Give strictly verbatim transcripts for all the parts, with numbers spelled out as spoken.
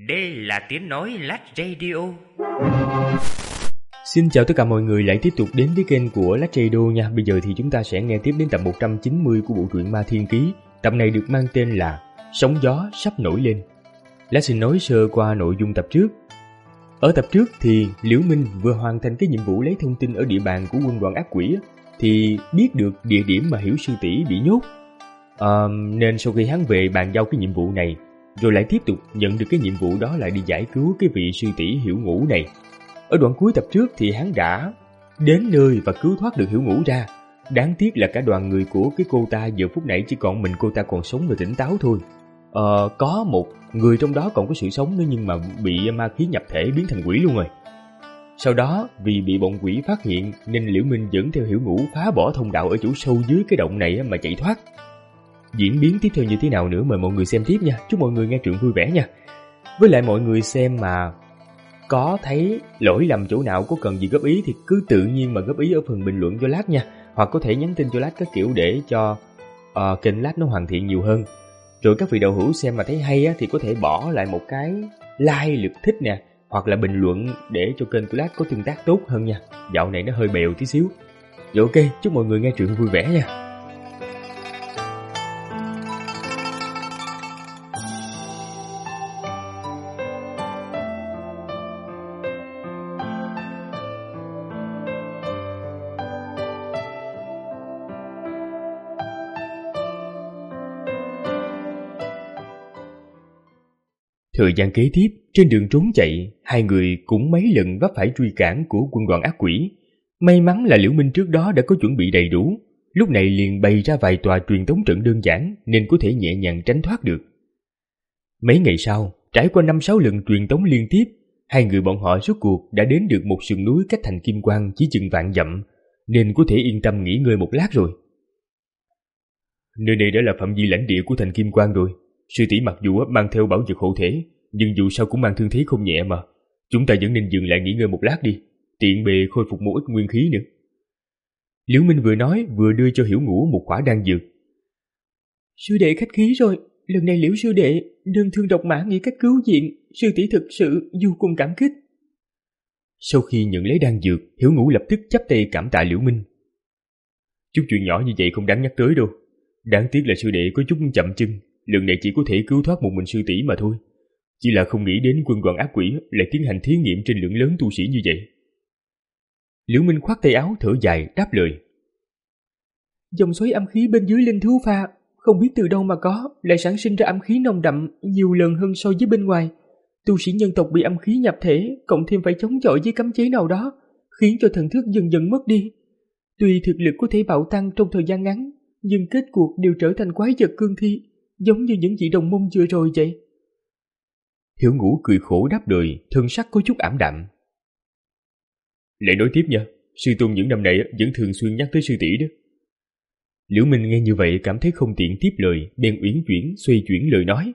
Đây là tiếng nói Lát Radio. Xin chào tất cả mọi người lại tiếp tục đến với kênh của Lát Radio nha. Bây giờ thì chúng ta sẽ nghe tiếp đến tập một trăm chín mươi của bộ truyện Ma Thiên Ký. Tập này được mang tên là Sóng gió sắp nổi lên. Lát xin nói sơ qua nội dung tập trước. Ở tập trước thì Liễu Minh vừa hoàn thành cái nhiệm vụ lấy thông tin ở địa bàn của quân đoàn ác quỷ thì biết được địa điểm mà Hiểu sư tỷ bị nhốt. À, nên sau khi hắn về bàn giao cái nhiệm vụ này, rồi lại tiếp tục nhận được cái nhiệm vụ đó là đi giải cứu cái vị sư tỷ Hiểu Ngũ này. Ở đoạn cuối tập trước thì hắn đã đến nơi và cứu thoát được Hiểu Ngũ ra. Đáng tiếc là cả đoàn người của cái cô ta giờ phút này chỉ còn mình cô ta còn sống và tỉnh táo thôi. Ờ, có một người trong đó còn có sự sống nữa nhưng mà bị ma khí nhập thể biến thành quỷ luôn rồi. Sau đó vì bị bọn quỷ phát hiện nên Liễu Minh dẫn theo Hiểu Ngũ phá bỏ thông đạo ở chỗ sâu dưới cái động này mà chạy thoát. Diễn biến tiếp theo như thế nào nữa mời mọi người xem tiếp nha. Chúc mọi người nghe truyện vui vẻ nha. Với lại mọi người xem mà có thấy lỗi lầm chỗ nào, có cần gì góp ý thì cứ tự nhiên mà góp ý ở phần bình luận cho Lát nha. Hoặc có thể nhắn tin cho Lát các kiểu để cho uh, kênh Lát nó hoàn thiện nhiều hơn. Rồi các vị đạo hữu xem mà thấy hay á, thì có thể bỏ lại một cái like lượt thích nè, hoặc là bình luận để cho kênh của Lát có tương tác tốt hơn nha. Dạo này nó hơi bèo tí xíu. Rồi ok, chúc mọi người nghe truyện vui vẻ nha. Thời gian kế tiếp, trên đường trốn chạy, hai người cũng mấy lần vấp phải truy cản của quân đoàn ác quỷ. May mắn là Liễu Minh trước đó đã có chuẩn bị đầy đủ, lúc này liền bày ra vài tòa truyền tống trận đơn giản nên có thể nhẹ nhàng tránh thoát được. Mấy ngày sau, trải qua năm sáu lần truyền tống liên tiếp, hai người bọn họ rốt cuộc đã đến được một sườn núi cách thành Kim Quang chỉ chừng vạn dặm, nên có thể yên tâm nghỉ ngơi một lát rồi. Nơi này đã là phạm vi lãnh địa của thành Kim Quang rồi. Sư tỷ mặc dù mang theo bảo vật hộ thể, nhưng dù sao cũng mang thương thế không nhẹ mà. Chúng ta vẫn nên dừng lại nghỉ ngơi một lát đi, tiện bề khôi phục một ít nguyên khí nữa. Liễu Minh vừa nói vừa đưa cho Hiểu Ngũ một quả đan dược. Sư đệ khách khí rồi, lần này Liễu sư đệ đơn thương độc mã nghĩ cách cứu viện, sư tỷ thực sự vô cùng cảm kích. Sau khi nhận lấy đan dược, Hiểu Ngũ lập tức chắp tay cảm tạ Liễu Minh. Chút chuyện nhỏ như vậy không đáng nhắc tới đâu. Đáng tiếc là sư đệ có chút chậm chân, lần này chỉ có thể cứu thoát một mình sư tỷ mà thôi. Chỉ là không nghĩ đến quân đoàn ác quỷ lại tiến hành thí nghiệm trên lượng lớn tu sĩ như vậy. Liễu Minh khoác tay áo thở dài đáp lời. Dòng xoáy âm khí bên dưới linh thú pha không biết từ đâu mà có, lại sản sinh ra âm khí nồng đậm nhiều lần hơn so với bên ngoài. Tu sĩ nhân tộc bị âm khí nhập thể, cộng thêm phải chống chọi với cấm chế nào đó, khiến cho thần thức dần dần mất đi. Tuy thực lực có thể bạo tăng trong thời gian ngắn, nhưng kết cuộc đều trở thành quái vật cương thi, giống như những vị đồng môn vừa rồi vậy. Hiểu Ngũ cười khổ đáp lời, thân sắc có chút ảm đạm. Lại nói tiếp nha, sư tôn những năm này vẫn thường xuyên nhắc tới sư tỷ đó. Liễu Minh nghe như vậy cảm thấy không tiện tiếp lời, bèn uyển chuyển xoay chuyển lời nói.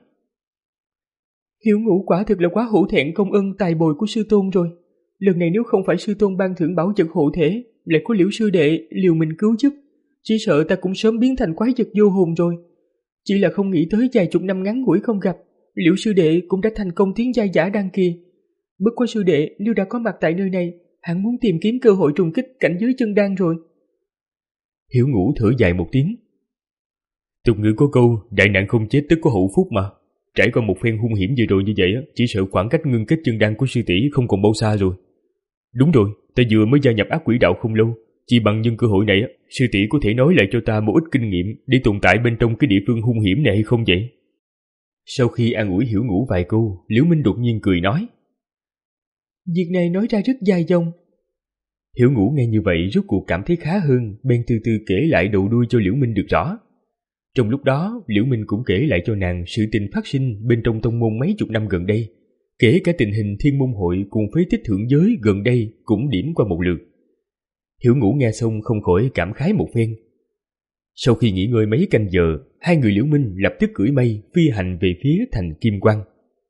Hiểu Ngũ quả thực là quá hổ thẹn công ân tài bồi của sư tôn rồi. Lần này nếu không phải sư tôn ban thưởng bảo vật hộ thể, lại có Liễu sư đệ liều mình cứu giúp, chỉ sợ ta cũng sớm biến thành quái vật vô hồn rồi. Chỉ là không nghĩ tới vài chục năm ngắn ngủi không gặp, Liễu sư đệ cũng đã thành công tiến giai giả đan kỳ. Bất quá sư đệ nếu đã có mặt tại nơi này, hẳn muốn tìm kiếm cơ hội trùng kích cảnh giới chân đan rồi. Hiểu Ngũ thở dài một tiếng. Tục ngữ có câu đại nạn không chết tức có hậu phúc mà. Trải qua một phen hung hiểm vừa rồi như vậy, chỉ sợ khoảng cách ngưng kết chân đan của sư tỷ không còn bao xa rồi. Đúng rồi, ta vừa mới gia nhập ác quỷ đạo không lâu, chỉ bằng nhân cơ hội này, sư tỷ có thể nói lại cho ta một ít kinh nghiệm để tồn tại bên trong cái địa phương hung hiểm này hay không vậy? Sau khi an ủi Hiểu Ngũ vài câu, Liễu Minh đột nhiên cười nói. Việc này nói ra rất dài dòng. Hiểu Ngũ nghe như vậy rốt cuộc cảm thấy khá hơn, bèn từ từ kể lại đầu đuôi cho Liễu Minh được rõ. Trong lúc đó, Liễu Minh cũng kể lại cho nàng sự tình phát sinh bên trong tông môn mấy chục năm gần đây, kể cả tình hình Thiên Môn hội cùng phế tích thượng giới gần đây cũng điểm qua một lượt. Hiểu Ngũ nghe xong không khỏi cảm khái một phen. Sau khi nghỉ ngơi mấy canh giờ, hai người Liễu Minh lập tức cưỡi mây phi hành về phía thành Kim Quang.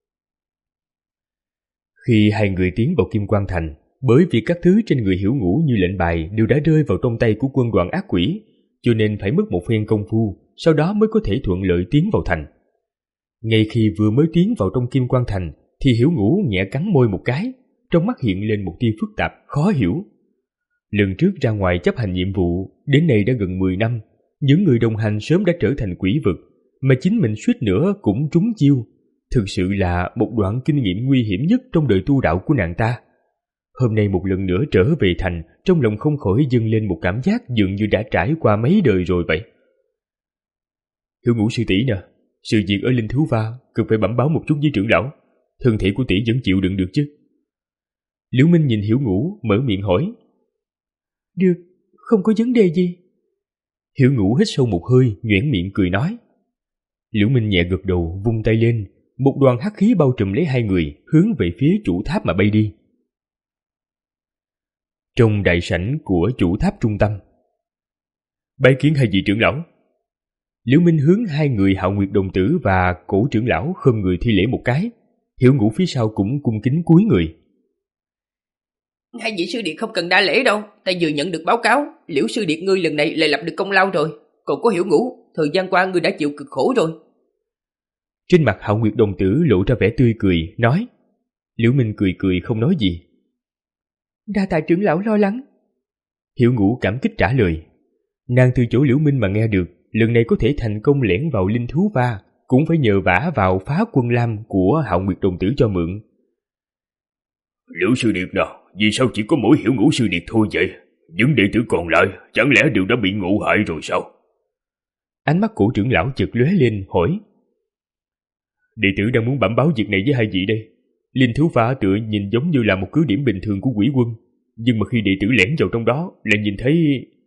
Khi hai người tiến vào Kim Quang thành, bởi vì các thứ trên người Hiểu Ngũ như lệnh bài đều đã rơi vào trong tay của quân đoàn ác quỷ, cho nên phải mất một phen công phu, sau đó mới có thể thuận lợi tiến vào thành. Ngay khi vừa mới tiến vào trong Kim Quang thành, thì Hiểu Ngũ nhẹ cắn môi một cái, trong mắt hiện lên một tia phức tạp, khó hiểu. Lần trước ra ngoài chấp hành nhiệm vụ, đến nay đã gần mười năm, những người đồng hành sớm đã trở thành quỷ vực, mà chính mình suýt nữa cũng trúng chiêu. Thực sự là một đoạn kinh nghiệm nguy hiểm nhất trong đời tu đạo của nàng ta. Hôm nay một lần nữa trở về thành, trong lòng không khỏi dâng lên một cảm giác dường như đã trải qua mấy đời rồi vậy. Hiểu Ngũ sư tỷ nè, sự việc ở Linh Thú Va cần phải bẩm báo một chút với trưởng lão. Thân thể của tỷ vẫn chịu đựng được chứ? Liễu Minh nhìn Hiểu Ngũ mở miệng hỏi. Được, không có vấn đề gì. Hiểu Ngũ hít sâu một hơi, nhoẻn miệng cười nói. Liễu Minh nhẹ gật đầu, vung tay lên, một đoàn hắc khí bao trùm lấy hai người, hướng về phía chủ tháp mà bay đi. Trong đại sảnh của chủ tháp trung tâm, bái kiến hai vị trưởng lão. Liễu Minh hướng hai người Hạo Nguyệt đồng tử và Cổ trưởng lão khom người thi lễ một cái. Hiểu Ngũ phía sau cũng cung kính cúi người. Hai vị sư điệt không cần đa lễ đâu, ta vừa nhận được báo cáo, Liễu sư điệt ngươi lần này lại lập được công lao rồi. Còn có Hiểu Ngũ, thời gian qua ngươi đã chịu cực khổ rồi. Trên mặt Hạo Nguyệt đồng tử lộ ra vẻ tươi cười, nói. Liễu Minh cười cười không nói gì. Đa tạ trưởng lão lo lắng. Hiểu Ngũ cảm kích trả lời. Nàng từ chỗ Liễu Minh mà nghe được, lần này có thể thành công lẻn vào Linh Thú Va, cũng phải nhờ vả vào Phá Quân Lam của Hạo Nguyệt đồng tử cho mượn. Liễu sư điệt nào, vì sao chỉ có mỗi Hiểu Ngũ sư điệt thôi vậy? Những đệ tử còn lại chẳng lẽ đều đã bị ngộ hại rồi sao? Ánh mắt Cổ trưởng lão chợt lóe lên hỏi. Đệ tử đang muốn bẩm báo việc này với hai vị đây. Linh Thú Va tựa nhìn giống như là một cứ điểm bình thường của quỷ quân, nhưng mà khi đệ tử lẻn vào trong đó lại nhìn thấy...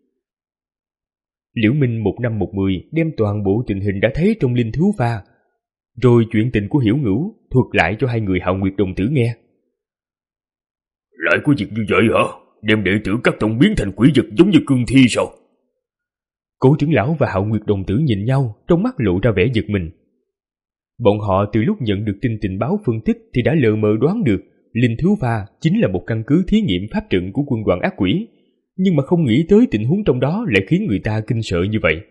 Liễu Minh một năm một mười đem toàn bộ tình hình đã thấy trong Linh Thú Va, rồi chuyện tình của Hiểu Ngũ thuật lại cho hai người Hạo Nguyệt đồng tử nghe. Lại có việc như vậy hả? Đem đệ tử các tông biến thành quỷ vật giống như cương thi sao? Cổ trưởng lão và Hạo Nguyệt đồng tử nhìn nhau, trong mắt lộ ra vẻ giật mình. Bọn họ từ lúc nhận được tin tình báo phân tích thì đã lờ mờ đoán được Linh Thú Va chính là một căn cứ thí nghiệm pháp trận của quân đoàn ác quỷ, nhưng mà không nghĩ tới tình huống trong đó lại khiến người ta kinh sợ như vậy.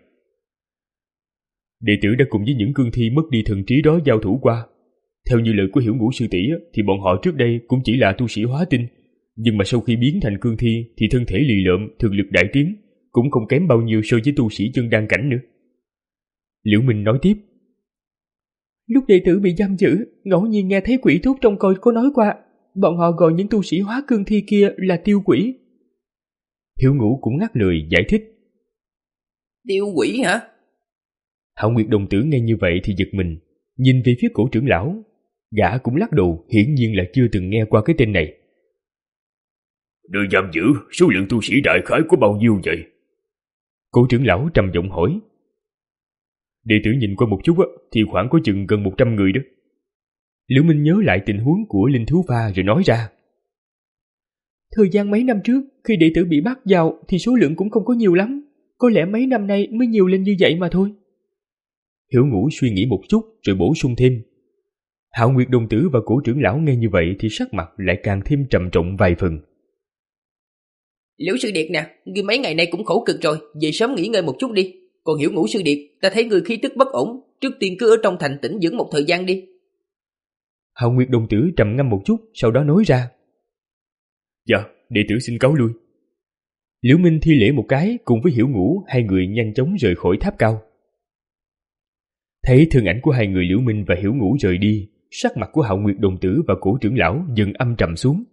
Đệ tử đã cùng với những cương thi mất đi thần trí đó giao thủ qua. Theo như lời của Hiểu Ngũ sư tỷ thì bọn họ trước đây cũng chỉ là tu sĩ hóa tinh, nhưng mà sau khi biến thành cương thi thì thân thể lì lợm, thực lực đại tiến, cũng không kém bao nhiêu so với tu sĩ chân đan cảnh nữa. Liễu Minh nói tiếp. Lúc đệ tử bị giam giữ, ngẫu nhiên nghe thấy quỷ thúc trong coi có nói qua, bọn họ gọi những tu sĩ hóa cương thi kia là tiêu quỷ. Hiểu Ngũ cũng ngắt lời giải thích. Tiêu quỷ hả? Hạo Nguyệt đồng tử nghe như vậy thì giật mình, nhìn về phía Cổ trưởng lão. Gã cũng lắc đầu, hiển nhiên là chưa từng nghe qua cái tên này. Nơi giam giữ, số lượng tu sĩ đại khái có bao nhiêu vậy? Cổ trưởng lão trầm giọng hỏi. Đệ tử nhìn qua một chút á, thì khoảng có chừng gần một trăm người đó. Liễu Minh nhớ lại tình huống của Linh Thú Va rồi nói ra. Thời gian mấy năm trước, khi đệ tử bị bắt vào thì số lượng cũng không có nhiều lắm. Có lẽ mấy năm nay mới nhiều lên như vậy mà thôi. Hiểu Ngũ suy nghĩ một chút rồi bổ sung thêm. Hạo Nguyệt đồng tử và Cổ trưởng lão nghe như vậy thì sắc mặt lại càng thêm trầm trọng vài phần. Liễu sư điệt nè, ngươi mấy ngày nay cũng khổ cực rồi, về sớm nghỉ ngơi một chút đi. Còn Hiểu Ngũ sư điệt, ta thấy ngươi khí tức bất ổn, trước tiên cứ ở trong thành tĩnh dưỡng một thời gian đi. Hạo Nguyệt đồng tử trầm ngâm một chút, sau đó nói ra. Dạ, đệ tử xin cáo lui. Liễu Minh thi lễ một cái, cùng với Hiểu Ngũ, hai người nhanh chóng rời khỏi tháp cao. Thấy thân ảnh của hai người Liễu Minh và Hiểu Ngũ rời đi, sắc mặt của Hạo Nguyệt đồng tử và Cổ trưởng lão dần âm trầm xuống.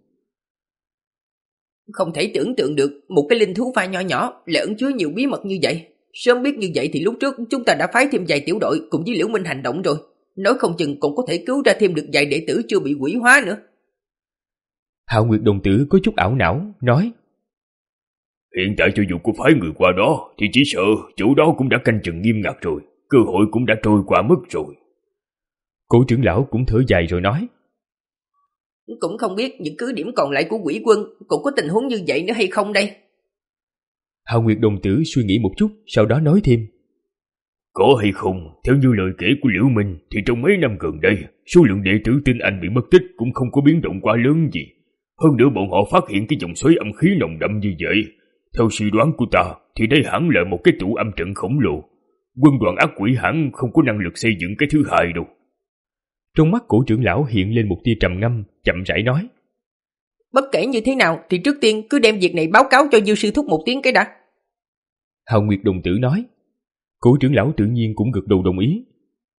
Không thể tưởng tượng được một cái linh thú pha nhỏ nhỏ lại ẩn chứa nhiều bí mật như vậy. Sớm biết như vậy thì lúc trước chúng ta đã phái thêm vài tiểu đội cùng với Liễu Minh hành động rồi. Nói không chừng còn có thể cứu ra thêm được vài đệ tử chưa bị quỷ hóa nữa. Hạo Nguyệt đồng tử có chút ảo não, nói. Hiện tại cho dù có phái người qua đó thì chỉ sợ chỗ đó cũng đã canh chừng nghiêm ngặt rồi. Cơ hội cũng đã trôi qua mất rồi. Cổ trưởng lão cũng thở dài rồi nói. Cũng không biết những cứ điểm còn lại của quỷ quân cũng có tình huống như vậy nữa hay không đây. Hạo Nguyệt đồng tử suy nghĩ một chút, sau đó nói thêm. Có hay không, theo như lời kể của Liễu Minh thì trong mấy năm gần đây, số lượng đệ tử tinh anh bị mất tích cũng không có biến động quá lớn gì. Hơn nữa bọn họ phát hiện cái dòng xoáy âm khí nồng đậm như vậy. Theo suy đoán của ta thì đây hẳn là một cái tụ âm trận khổng lồ. Quân đoàn ác quỷ hẳn không có năng lực xây dựng cái thứ hai đâu. Trong mắt cổ trưởng lão hiện lên một tia trầm ngâm, chậm rãi nói: Bất kể như thế nào thì trước tiên cứ đem việc này báo cáo cho Dư sư thúc một tiếng cái đã. Hào Nguyệt đồng tử nói. Cổ trưởng lão tự nhiên cũng gật đầu đồng ý.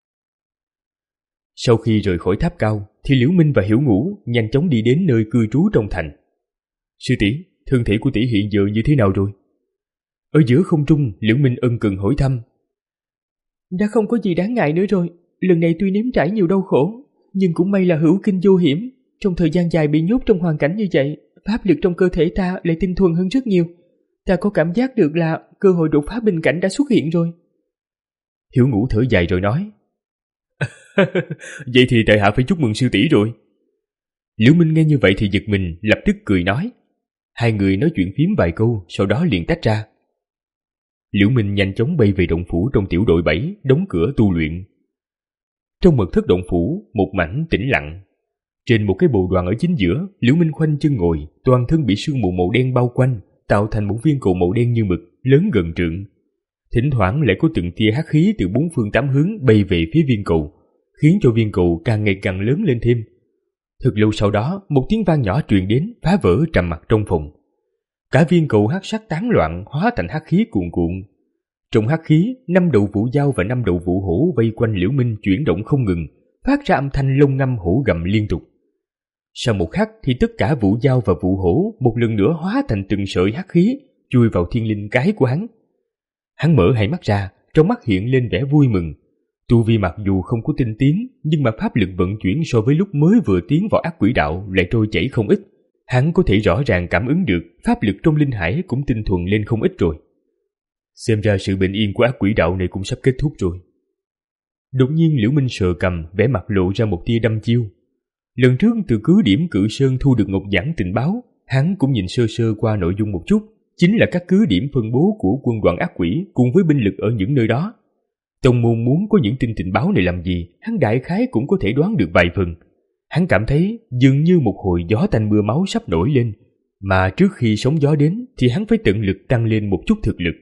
Sau khi rời khỏi tháp cao thì Liễu Minh và Hiểu Ngũ nhanh chóng đi đến nơi cư trú trong thành. Sư tỷ, thân thể của tỷ hiện giờ như thế nào rồi? Ở giữa không trung, Liễu Minh ân cần hỏi thăm. Đã không có gì đáng ngại nữa rồi. Lần này tuy nếm trải nhiều đau khổ, nhưng cũng may là hữu kinh vô hiểm. Trong thời gian dài bị nhốt trong hoàn cảnh như vậy, pháp lực trong cơ thể ta lại tinh thuần hơn rất nhiều. Ta có cảm giác được là cơ hội đột phá bình cảnh đã xuất hiện rồi. Hiểu Ngũ thở dài rồi nói. Vậy thì tại hạ phải chúc mừng sư tỷ rồi. Liễu Minh nghe như vậy thì giật mình, lập tức cười nói. Hai người nói chuyện phím vài câu, sau đó liền tách ra. Liễu Minh nhanh chóng bay về động phủ trong tiểu đội bảy, đóng cửa tu luyện. Trong mật thất động phủ, một mảnh tĩnh lặng. Trên một cái bồ đoàn ở chính giữa, Liễu Minh khoanh chân ngồi, toàn thân bị sương mù màu đen bao quanh, tạo thành một viên cầu màu đen như mực, lớn gần trượng. Thỉnh thoảng lại có từng tia hắc khí từ bốn phương tám hướng bay về phía viên cầu, khiến cho viên cầu càng ngày càng lớn lên thêm. Thật lâu sau đó, một tiếng vang nhỏ truyền đến, phá vỡ trầm mặc trong phòng. Cả viên cầu hắc sắc tán loạn, hóa thành hắc khí cuồn cuộn. Trong hắc khí, năm đầu vũ dao và năm đầu vũ hổ vây quanh Liễu Minh chuyển động không ngừng, phát ra âm thanh lông ngâm hổ gầm liên tục. Sau một khắc thì tất cả vũ dao và vũ hổ một lần nữa hóa thành từng sợi hắc khí, chui vào thiên linh cái của hắn. Hắn mở hai mắt ra, trong mắt hiện lên vẻ vui mừng. Tu vi mặc dù không có tinh tiến, nhưng mà pháp lực vận chuyển so với lúc mới vừa tiến vào ác quỷ đạo lại trôi chảy không ít. Hắn có thể rõ ràng cảm ứng được pháp lực trong linh hải cũng tinh thuần lên không ít rồi. Xem ra sự bình yên của ác quỷ đạo này cũng sắp kết thúc rồi. Đột nhiên Liễu Minh sờ cầm, vẻ mặt lộ ra một tia đăm chiêu. Lần trước từ cứ điểm Cự Sơn thu được ngọc giản tình báo, hắn cũng nhìn sơ sơ qua nội dung một chút, chính là các cứ điểm phân bố của quân đoàn ác quỷ cùng với binh lực ở những nơi đó. Tông môn muốn có những tin tình báo này làm gì, hắn đại khái cũng có thể đoán được vài phần. Hắn cảm thấy dường như một hồi gió tanh mưa máu sắp nổi lên, mà trước khi sóng gió đến thì hắn phải tận lực tăng lên một chút thực lực.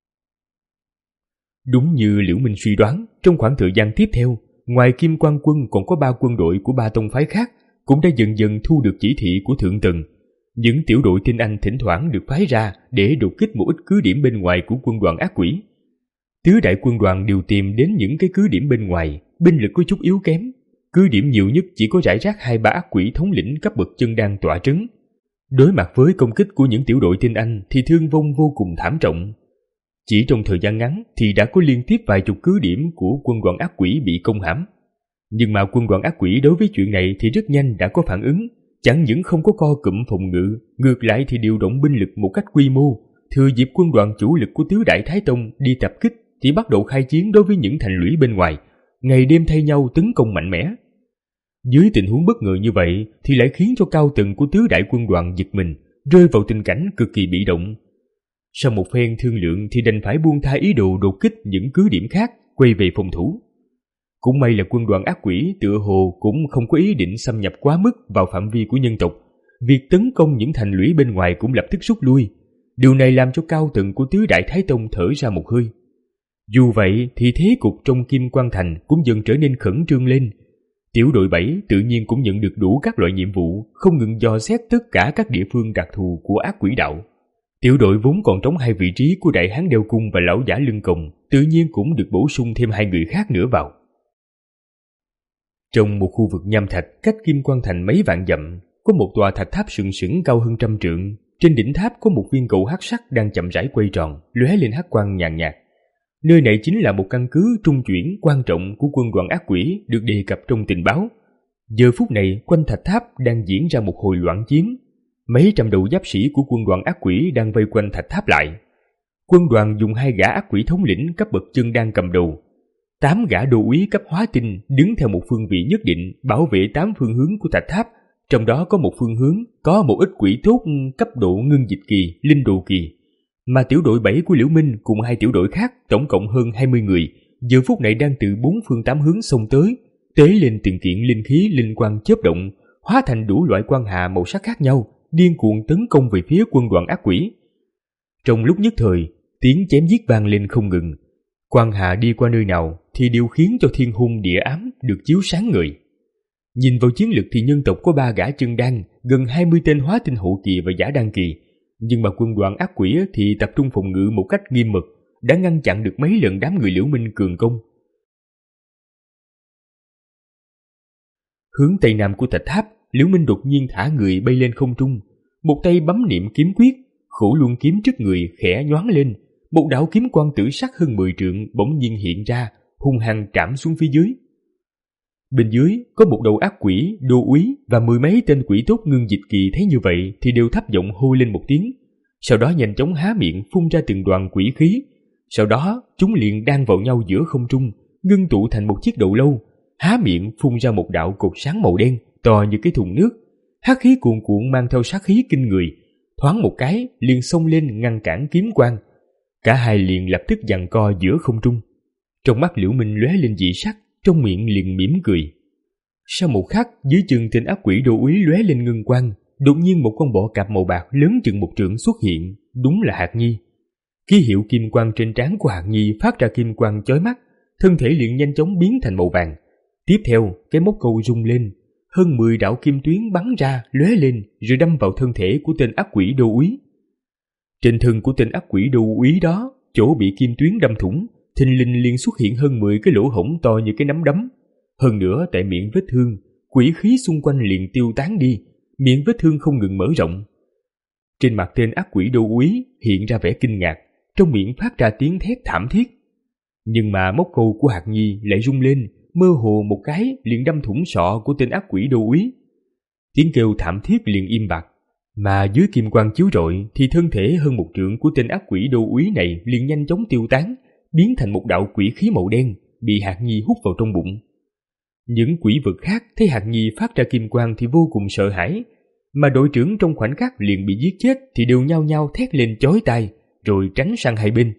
Đúng như Liễu Minh suy đoán, trong khoảng thời gian tiếp theo, ngoài Kim Quang Quân còn có ba quân đội của ba tông phái khác cũng đã dần dần thu được chỉ thị của Thượng Tầng. Những tiểu đội tinh anh thỉnh thoảng được phái ra để đột kích một ít cứ điểm bên ngoài của quân đoàn ác quỷ. Tứ đại quân đoàn đều tìm đến những cái cứ điểm bên ngoài, binh lực có chút yếu kém. Cứ điểm nhiều nhất chỉ có rải rác hai ba ác quỷ thống lĩnh cấp bậc chân đang tọa trấn. Đối mặt với công kích của những tiểu đội tinh anh thì thương vong vô cùng thảm trọng. Chỉ trong thời gian ngắn thì đã có liên tiếp vài chục cứ điểm của quân đoàn ác quỷ bị công hãm. Nhưng mà quân đoàn ác quỷ đối với chuyện này thì rất nhanh đã có phản ứng, chẳng những không có co cụm phòng ngự, ngược lại thì điều động binh lực một cách quy mô, thừa dịp quân đoàn chủ lực của tứ đại Thái Tông đi tập kích thì bắt đầu khai chiến đối với những thành lũy bên ngoài, ngày đêm thay nhau tấn công mạnh mẽ. Dưới tình huống bất ngờ như vậy thì lại khiến cho cao tầng của tứ đại quân đoàn giật mình, rơi vào tình cảnh cực kỳ bị động. Sau một phen thương lượng thì đành phải buông tha ý đồ đột kích những cứ điểm khác, quay về phòng thủ. Cũng may là quân đoàn ác quỷ tựa hồ cũng không có ý định xâm nhập quá mức vào phạm vi của nhân tộc. Việc tấn công những thành lũy bên ngoài cũng lập tức rút lui. Điều này làm cho cao tầng của tứ đại Thái Tông thở ra một hơi. Dù vậy thì thế cục trong Kim Quang Thành cũng dần trở nên khẩn trương lên. Tiểu đội bảy tự nhiên cũng nhận được đủ các loại nhiệm vụ, không ngừng dò xét tất cả các địa phương đặc thù của ác quỷ đạo. Tiểu đội vốn còn trống hai vị trí của Đại Hán Đeo Cung và Lão Giả Lưng Còng, tự nhiên cũng được bổ sung thêm hai người khác nữa vào. Trong một khu vực nham thạch cách Kim Quang Thành mấy vạn dặm, có một tòa thạch tháp sừng sững cao hơn trăm trượng. Trên đỉnh tháp có một viên cầu hắc sắc đang chậm rãi quay tròn, lóe lên hắc quang nhàn nhạt. Nơi này chính là một căn cứ trung chuyển quan trọng của quân đoàn ác quỷ được đề cập trong tình báo. Giờ phút này, quanh thạch tháp đang diễn ra một hồi loạn chiến. Mấy trăm đầu giáp sĩ của quân đoàn ác quỷ đang vây quanh thạch tháp lại. Quân đoàn dùng hai gã ác quỷ thống lĩnh cấp bậc chân đang cầm đầu. Tám gã đô úy cấp hóa tinh đứng theo một phương vị nhất định bảo vệ tám phương hướng của thạch tháp. Trong đó có một phương hướng có một ít quỷ tốt cấp độ ngưng dịch kỳ, linh đồ kỳ. Mà tiểu đội bảy của Liễu Minh cùng hai tiểu đội khác tổng cộng hơn hai mươi người, giờ phút này đang từ bốn phương tám hướng xông tới, tế lên từng kiện linh khí linh quang chớp động, hóa thành đủ loại quang hà màu sắc khác nhau, điên cuồng tấn công về phía quân đoàn ác quỷ. Trong lúc nhất thời, tiếng chém giết vang lên không ngừng. Quang hà đi qua nơi nào thì đều khiến cho thiên hung địa ám được chiếu sáng ngời. Nhìn vào chiến lực thì nhân tộc có ba gã chân đan, gần hai mươi tên hóa tinh hậu kỳ và giả đan kỳ, nhưng mà quân đoàn ác quỷ thì tập trung phòng ngự một cách nghiêm mật, đã ngăn chặn được mấy lần đám người Liễu Minh cường công. Hướng tây nam của thạch tháp, Liễu Minh đột nhiên thả người bay lên không trung, một tay bấm niệm kiếm quyết, Khổ Luân kiếm trước người khẽ nhoáng lên, một đạo kiếm quang tử sắc hơn mười trượng bỗng nhiên hiện ra, hung hăng trảm xuống phía dưới. Bên dưới có một đầu ác quỷ, đô úy và mười mấy tên quỷ tốt Ngưng Dịch Kỳ thấy như vậy thì đều thấp giọng hô lên một tiếng, sau đó nhanh chóng há miệng phun ra từng đoàn quỷ khí. Sau đó chúng liền đan vào nhau giữa không trung, ngưng tụ thành một chiếc đầu lâu, há miệng phun ra một đạo cột sáng màu đen to như cái thùng nước, hắc khí cuồn cuộn mang theo sát khí kinh người, thoáng một cái liền xông lên ngăn cản kiếm quang. Cả hai liền lập tức giằng co giữa không trung. Trong mắt Liễu Minh lóe lên dị sắc, trong miệng liền mỉm cười. Sau một khắc, dưới chân tên ác quỷ đô úy lóe lên ngân quang, đột nhiên một con bọ cạp màu bạc lớn chừng một trượng xuất hiện, đúng là Hạc Nhi. Ký hiệu kim quang trên trán của Hạc Nhi phát ra kim quang chói mắt, thân thể liền nhanh chóng biến thành màu vàng. Tiếp theo, cái móc câu rung lên, hơn mười đạo kim tuyến bắn ra, lóe lên rồi đâm vào thân thể của tên ác quỷ đô úy. Trên thân của tên ác quỷ đô úy đó, chỗ bị kim tuyến đâm thủng, thình lình liền xuất hiện hơn mười cái lỗ hổng to như cái nắm đấm. Hơn nữa tại miệng vết thương, quỷ khí xung quanh liền tiêu tán đi, miệng vết thương không ngừng mở rộng. Trên mặt tên ác quỷ đô úy hiện ra vẻ kinh ngạc, trong miệng phát ra tiếng thét thảm thiết. Nhưng mà móc câu của Hạc Nhi lại rung lên, mơ hồ một cái liền đâm thủng sọ của tên ác quỷ đô úy. Tiếng kêu thảm thiết liền im bặt, mà dưới kim quang chiếu rọi thì thân thể hơn một trượng của tên ác quỷ đô úy này liền nhanh chóng tiêu tán, biến thành một đạo quỷ khí màu đen bị Hạc Nhi hút vào trong bụng. Những quỷ vật khác thấy Hạc Nhi phát ra kim quang thì vô cùng sợ hãi, mà đội trưởng trong khoảnh khắc liền bị giết chết thì đều nhao nhao thét lên chói tai, rồi tránh sang hai bên.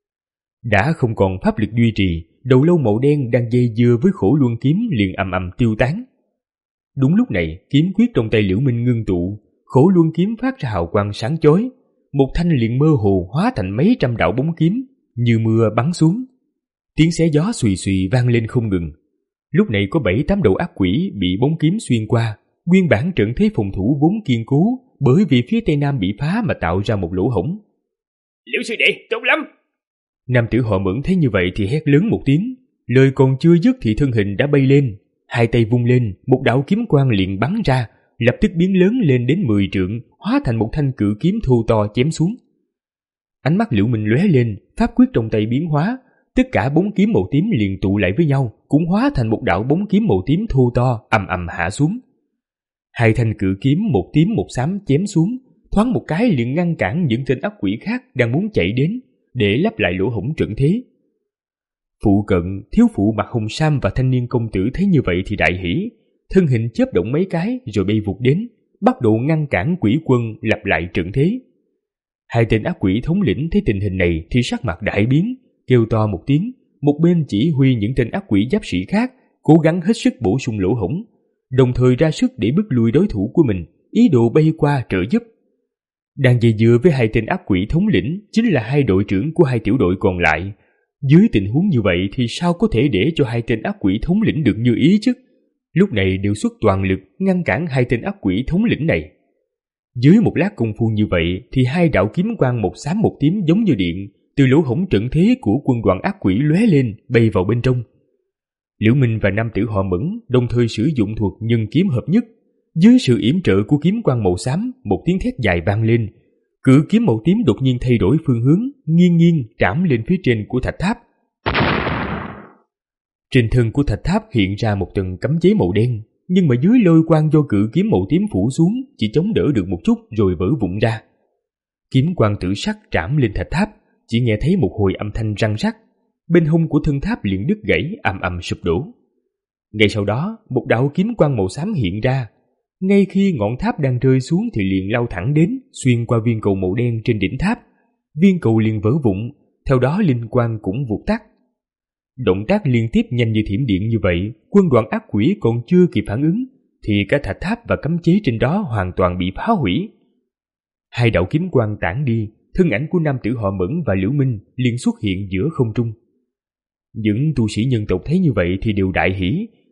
Đã không còn pháp lực duy trì, đầu lâu màu đen đang dây dưa với Khổ Luân kiếm liền ầm ầm tiêu tán. Đúng lúc này, kiếm quyết trong tay Liễu Minh ngưng tụ, Khổ Luân kiếm phát ra hào quang sáng chói, một thanh liền mơ hồ hóa thành mấy trăm đạo bóng kiếm như mưa bắn xuống. Tiếng xé gió xùy xùy vang lên không ngừng. Lúc này có bảy tám đầu ác quỷ bị bóng kiếm xuyên qua, nguyên bản trận thế phòng thủ vốn kiên cố bởi vì phía tây nam bị phá mà tạo ra một lỗ hổng. Liễu sư đệ, tốt lắm! Nam tử Họ Mẫn thấy như vậy thì hét lớn một tiếng, lời còn chưa dứt thì thân hình đã bay lên, hai tay vung lên, một đạo kiếm quang liền bắn ra, lập tức biến lớn lên đến mười trượng, hóa thành một thanh cự kiếm thô to chém xuống. Ánh mắt Liễu Minh lóe lên, pháp quyết trong tay biến hóa, tất cả bóng kiếm màu tím liền tụ lại với nhau, cũng hóa thành một đạo bóng kiếm màu tím thô to ầm ầm hạ xuống. Hai thanh cự kiếm một tím một xám chém xuống, thoáng một cái liền ngăn cản những tên ác quỷ khác đang muốn chạy đến để lấp lại lỗ hổng trận thế. Phụ cận, thiếu phụ mặc hồng sam và thanh niên công tử thấy như vậy thì đại hỉ, thân hình chớp động mấy cái rồi bay vụt đến, bắt đầu ngăn cản quỷ quân lặp lại trận thế. Hai tên ác quỷ thống lĩnh thấy tình hình này thì sắc mặt đại biến, kêu to một tiếng, một bên chỉ huy những tên ác quỷ giáp sĩ khác cố gắng hết sức bổ sung lỗ hổng, đồng thời ra sức để bức lui đối thủ của mình, ý đồ bay qua trợ giúp. Đang dây dưa với hai tên ác quỷ thống lĩnh chính là hai đội trưởng của hai tiểu đội còn lại. Dưới tình huống như vậy thì sao có thể để cho hai tên ác quỷ thống lĩnh được như ý chứ? Lúc này đều xuất toàn lực ngăn cản hai tên ác quỷ thống lĩnh này. Dưới một lát công phu như vậy thì hai đạo kiếm quang một xám một tím giống như điện từ lỗ hổng trận thế của quân đoàn ác quỷ lóe lên bay vào bên trong. Liễu Minh và nam tử Họ Mẫn đồng thời sử dụng thuật nhân kiếm hợp nhất. Dưới sự yểm trợ của kiếm quang màu xám, một tiếng thét dài vang lên. Cự kiếm màu tím đột nhiên thay đổi phương hướng, nghiêng nghiêng trảm lên phía trên của thạch tháp. Trên thân của thạch tháp hiện ra một tầng cấm chế màu đen, nhưng mà dưới lôi quang do cự kiếm màu tím phủ xuống chỉ chống đỡ được một chút rồi vỡ vụn ra. Kiếm quang tử sắc trảm lên thạch tháp, chỉ nghe thấy một hồi âm thanh răng rắc, bên hông của thân tháp liền đứt gãy ầm ầm sụp đổ. Ngay sau đó, một đạo kiếm quang màu xám hiện ra. Ngay khi ngọn tháp đang rơi xuống thì liền lao thẳng đến, xuyên qua viên cầu màu đen trên đỉnh tháp. Viên cầu liền vỡ vụn, theo đó linh quang cũng vụt tắt. Động tác liên tiếp nhanh như thiểm điện như vậy, quân đoàn ác quỷ còn chưa kịp phản ứng thì cả thạch tháp và cấm chế trên đó hoàn toàn bị phá hủy. Hai đạo kiếm quang tản đi, thân ảnh của nam tử Họ Mẫn và Liễu Minh liền xuất hiện giữa không trung. Những tu sĩ nhân tộc thấy như vậy thì đều đại hỉ,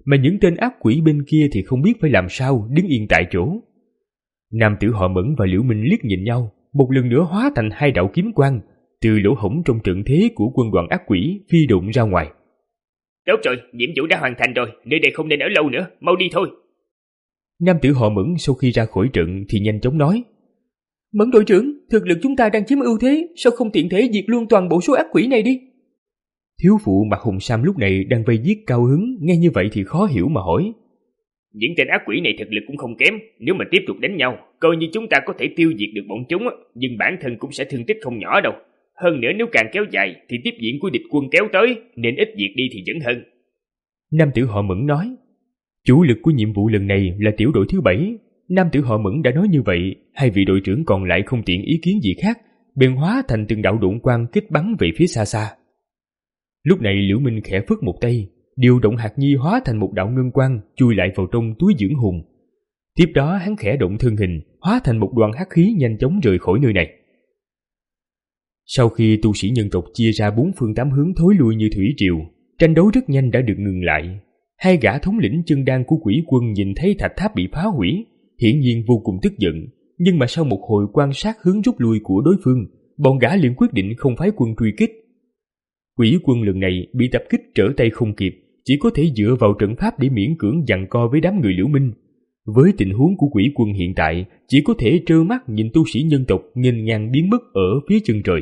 mà những tên ác quỷ bên kia thì không biết phải làm sao, đứng yên tại chỗ. Nam tử họ Mẫn và Liễu Minh liếc nhìn nhau, một lần nữa hóa thành hai đạo kiếm quang từ lỗ hổng trong trận thế của quân đoàn ác quỷ phi độn ra ngoài. Tốt rồi, nhiệm vụ đã hoàn thành rồi, nơi đây không nên ở lâu nữa, mau đi thôi. Nam tử họ Mẫn sau khi ra khỏi trận thì nhanh chóng nói: Mẫn đội trưởng, thực lực chúng ta đang chiếm ưu thế, sao không tiện thể diệt luôn toàn bộ số ác quỷ này đi? Thiếu phụ mặc hồng sam lúc này đang vây giết cao hứng, nghe như vậy thì khó hiểu mà hỏi: Những tên ác quỷ này thực lực cũng không kém, nếu mà tiếp tục đánh nhau, coi như chúng ta có thể tiêu diệt được bọn chúng, nhưng bản thân cũng sẽ thương tích không nhỏ đâu. Hơn nữa nếu càng kéo dài thì tiếp diễn của địch quân kéo tới, nên ít diệt đi thì vẫn hơn. Nam tử họ Mẫn nói: Chủ lực của nhiệm vụ lần này là tiểu đội thứ bảy. Nam tử họ Mẫn đã nói như vậy, hai vị đội trưởng còn lại không tiện ý kiến gì khác, bèn hóa thành từng đạo độn quang kích bắn về phía xa xa. Lúc này Liễu Minh khẽ phất một tay, điều động hạt nhi hóa thành một đạo ngân quang chui lại vào trong túi dưỡng hồn. Tiếp đó hắn khẽ động thân hình, hóa thành một đoàn hắc khí nhanh chóng rời khỏi nơi này. Sau khi tu sĩ nhân tộc chia ra bốn phương tám hướng thối lui như thủy triều, tranh đấu rất nhanh đã được ngừng lại. Hai gã thống lĩnh chân đan của quỷ quân nhìn thấy thạch tháp bị phá hủy, hiển nhiên vô cùng tức giận, nhưng mà sau một hồi quan sát hướng rút lui của đối phương, bọn gã liền quyết định không phái quân truy kích. Quỷ quân lần này bị tập kích trở tay không kịp, chỉ có thể dựa vào trận pháp để miễn cưỡng giằng co với đám người Liễu Minh. Với tình huống của quỷ quân hiện tại, chỉ có thể trơ mắt nhìn tu sĩ nhân tộc nghênh ngang biến mất ở phía chân trời.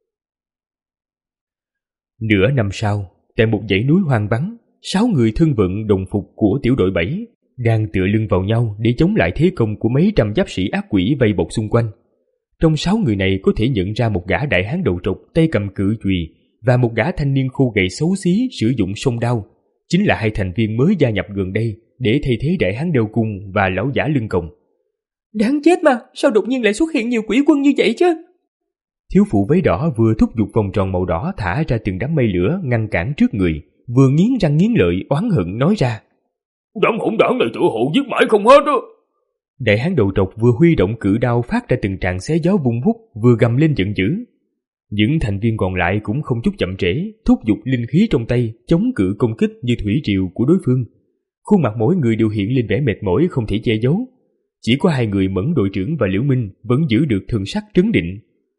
Nửa năm sau, tại một dãy núi hoang vắng, sáu người thân vận đồng phục của tiểu đội bảy đang tựa lưng vào nhau để chống lại thế công của mấy trăm giáp sĩ ác quỷ vây bọc xung quanh. Trong sáu người này có thể nhận ra một gã đại hán đầu trọc tay cầm cự chùy và một gã thanh niên khô gầy xấu xí sử dụng song đao, chính là hai thành viên mới gia nhập gần đây để thay thế đại hán đeo cung và lão giả lưng còng. Đáng chết mà, sao đột nhiên lại xuất hiện nhiều quỷ quân như vậy chứ? Thiếu phụ váy đỏ vừa thúc giục vòng tròn màu đỏ thả ra từng đám mây lửa ngăn cản trước người, vừa nghiến răng nghiến lợi oán hận nói ra: Đám hỗn đản này tự hộ giết mãi không hết đó. Đại hán đầu trọc vừa huy động cự đao phát ra từng tràng xé gió vung vút, vừa gầm lên giận dữ. Những thành viên còn lại cũng không chút chậm trễ, thúc giục linh khí trong tay chống cự công kích như thủy triều của đối phương. Khuôn mặt mỗi người đều hiện lên vẻ mệt mỏi không thể che giấu. Chỉ có hai người Mẫn đội trưởng và Liễu Minh vẫn giữ được thần sắc trấn định.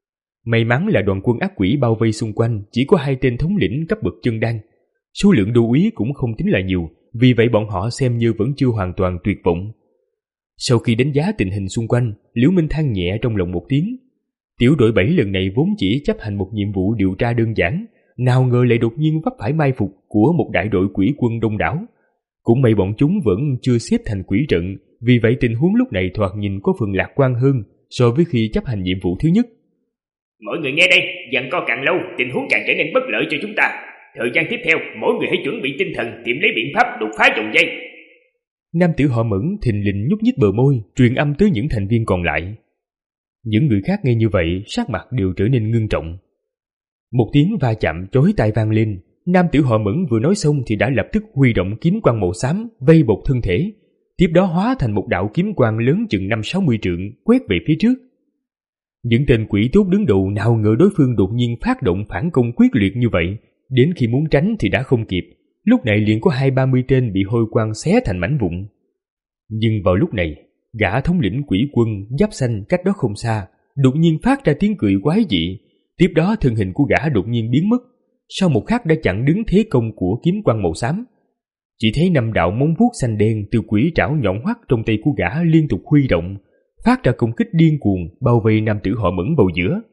May mắn là đoàn quân ác quỷ bao vây xung quanh chỉ có hai tên thống lĩnh cấp bậc chân đan. Số lượng đô úy cũng không tính là nhiều, vì vậy bọn họ xem như vẫn chưa hoàn toàn tuyệt vọng. Sau khi đánh giá tình hình xung quanh, Liễu Minh than nhẹ trong lòng một tiếng. Tiểu đội bảy lần này vốn chỉ chấp hành một nhiệm vụ điều tra đơn giản, nào ngờ lại đột nhiên vấp phải mai phục của một đại đội quỷ quân đông đảo. Cũng may bọn chúng vẫn chưa xếp thành quỷ trận, vì vậy tình huống lúc này thoạt nhìn có phần lạc quan hơn so với khi chấp hành nhiệm vụ thứ nhất. Mọi người nghe đây, giằng co càng lâu, tình huống càng trở nên bất lợi cho chúng ta. Thời gian tiếp theo, mỗi người hãy chuẩn bị tinh thần tìm lấy biện pháp đột phá vòng dây. Nam tử họ Mẫn thình lình nhúc nhích bờ môi, truyền âm tới những thành viên còn lại. Những người khác nghe như vậy, sắc mặt đều trở nên ngưng trọng. Một tiếng va chạm chói tai vang lên, nam tử họ Mẫn vừa nói xong thì đã lập tức huy động kiếm quang màu xám vây bọc thân thể, tiếp đó hóa thành một đạo kiếm quang lớn chừng năm sáu mươi trượng quét về phía trước. Những tên quỷ tốt đứng đầu nào ngờ đối phương đột nhiên phát động phản công quyết liệt như vậy, đến khi muốn tránh thì đã không kịp, lúc này liền có hai ba mươi tên bị hôi quang xé thành mảnh vụn. Nhưng vào lúc này, gã thống lĩnh quỷ quân giáp xanh cách đó không xa đột nhiên phát ra tiếng cười quái dị, tiếp đó thân hình của gã đột nhiên biến mất, sau một khắc đã chặn đứng thế công của kiếm quang màu xám. Chỉ thấy năm đạo móng vuốt xanh đen từ quỷ trảo nhọn hoắt trong tay của gã liên tục huy động, phát ra công kích điên cuồng bao vây nam tử họ Mẫn vào giữa.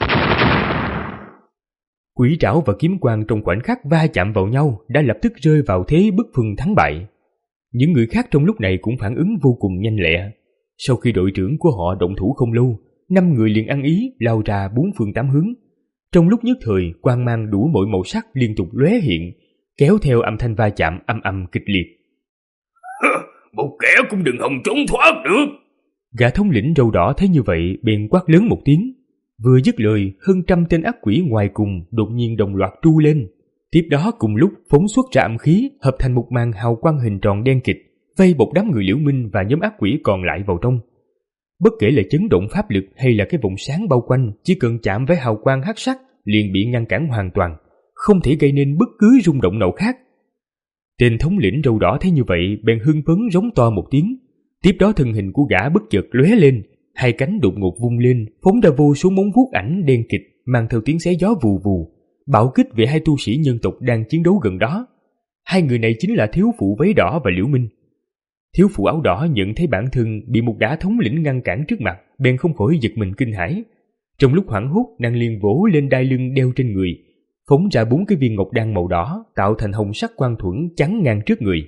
Quỷ trảo và kiếm quang trong khoảnh khắc va chạm vào nhau đã lập tức rơi vào thế bất phân thắng bại. Những người khác trong lúc này cũng phản ứng vô cùng nhanh lẹ. Sau khi đội trưởng của họ động thủ không lâu, năm người liền ăn ý lao ra bốn phương tám hướng. Trong lúc nhất thời, quang mang đủ mọi màu sắc liên tục lóe hiện, kéo theo âm thanh va chạm âm âm kịch liệt. Một kẻ cũng đừng hòng trốn thoát được. Gã thống lĩnh râu đỏ thấy như vậy bèn quát lớn một tiếng. Vừa dứt lời, hơn trăm tên ác quỷ ngoài cùng đột nhiên đồng loạt tru lên. Tiếp đó cùng lúc phóng xuất ra âm khí, hợp thành một màn hào quang hình tròn đen kịch, vây bọc đám người Liễu Minh và nhóm ác quỷ còn lại vào trong. Bất kể là chấn động pháp lực hay là cái vòng sáng bao quanh, chỉ cần chạm với hào quang hắc sắc liền bị ngăn cản hoàn toàn, không thể gây nên bất cứ rung động nào khác. Tên thống lĩnh râu đỏ thấy như vậy bèn hưng phấn rống to một tiếng. Tiếp đó thân hình của gã bất chợt lóe lên, hai cánh đột ngột vung lên, phóng ra vô số móng vuốt ảnh đen kịt mang theo tiếng xé gió vù vù, bạo kích về hai tu sĩ nhân tộc đang chiến đấu gần đó. Hai người này chính là thiếu phụ váy đỏ và Liễu Minh. Thiếu phụ áo đỏ nhận thấy bản thân bị một gã thống lĩnh ngăn cản trước mặt, bèn không khỏi giật mình kinh hãi. Trong lúc hoảng hốt, nàng liền vỗ lên đai lưng đeo trên người, phóng ra bốn cái viên ngọc đan màu đỏ tạo thành hồng sắc quang thuẫn chắn ngang trước người.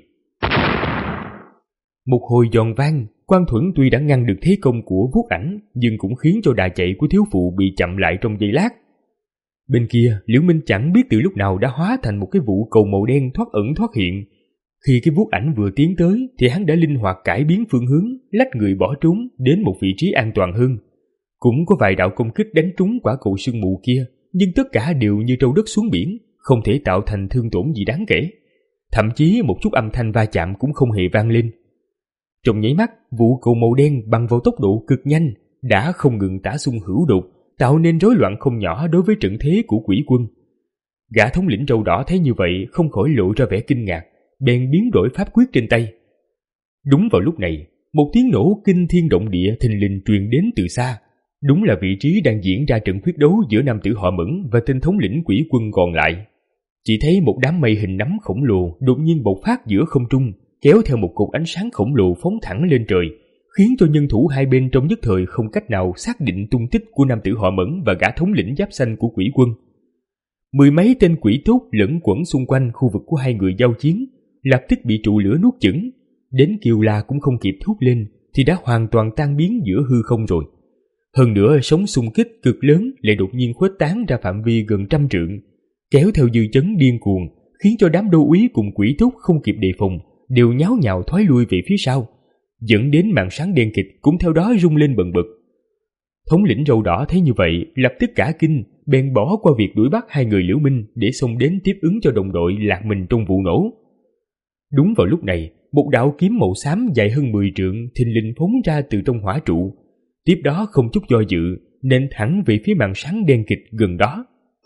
Một hồi giòn vang, quang thuẫn tuy đã ngăn được thế công của vuốt ảnh, nhưng cũng khiến cho đà chạy của thiếu phụ bị chậm lại trong giây lát. Bên kia, Liễu Minh chẳng biết từ lúc nào đã hóa thành một cái vụ cầu màu đen thoát ẩn thoát hiện. Khi cái vuốt ảnh vừa tiến tới, thì hắn đã linh hoạt cải biến phương hướng, lách người bỏ trốn đến một vị trí an toàn hơn. Cũng có vài đạo công kích đánh trúng quả cầu sương mù kia, nhưng tất cả đều như trâu đất xuống biển, không thể tạo thành thương tổn gì đáng kể. Thậm chí một chút âm thanh va chạm cũng không hề vang lên. Trong nháy mắt, vụ cầu màu đen bằng vào tốc độ cực nhanh đã không ngừng tả xung hữu đột, tạo nên rối loạn không nhỏ đối với trận thế của quỷ quân. Gã thống lĩnh râu đỏ thấy như vậy không khỏi lộ ra vẻ kinh ngạc, bèn biến đổi pháp quyết trên tay. Đúng vào lúc này, một tiếng nổ kinh thiên động địa thình lình truyền đến từ xa. Đúng là vị trí đang diễn ra trận quyết đấu giữa nam tử họ Mẫn và tên thống lĩnh quỷ quân còn lại. Chỉ thấy một đám mây hình nắm khổng lồ đột nhiên bộc phát giữa không trung, kéo theo một cột ánh sáng khổng lồ phóng thẳng lên trời, khiến cho nhân thủ hai bên trong nhất thời không cách nào xác định tung tích của nam tử họ Mẫn và gã thống lĩnh giáp xanh của quỷ quân. Mười mấy tên quỷ tốt lẫn quẩn xung quanh khu vực của hai người giao chiến, lập tức bị trụ lửa nuốt chửng, đến kêu la cũng không kịp thốt lên thì đã hoàn toàn tan biến giữa hư không rồi. Hơn nữa, sóng xung kích cực lớn lại đột nhiên khuếch tán ra phạm vi gần trăm trượng, kéo theo dư chấn điên cuồng, khiến cho đám đô úy cùng quỷ tốt không kịp đề phòng đều nháo nhào thoái lui về phía sau, dẫn đến màn sáng đen kịt cũng theo đó rung lên bần bật. Thống lĩnh râu đỏ thấy như vậy, lập tức cả kinh, bèn bỏ qua việc đuổi bắt hai người Liễu Minh để xông đến tiếp ứng cho đồng đội lạc mình trong vụ nổ. Đúng vào lúc này, một đạo kiếm màu xám dài hơn mười trượng thình lình phóng ra từ trong hỏa trụ, tiếp đó không chút do dự nện thẳng về phía màn sáng đen kịt gần đó.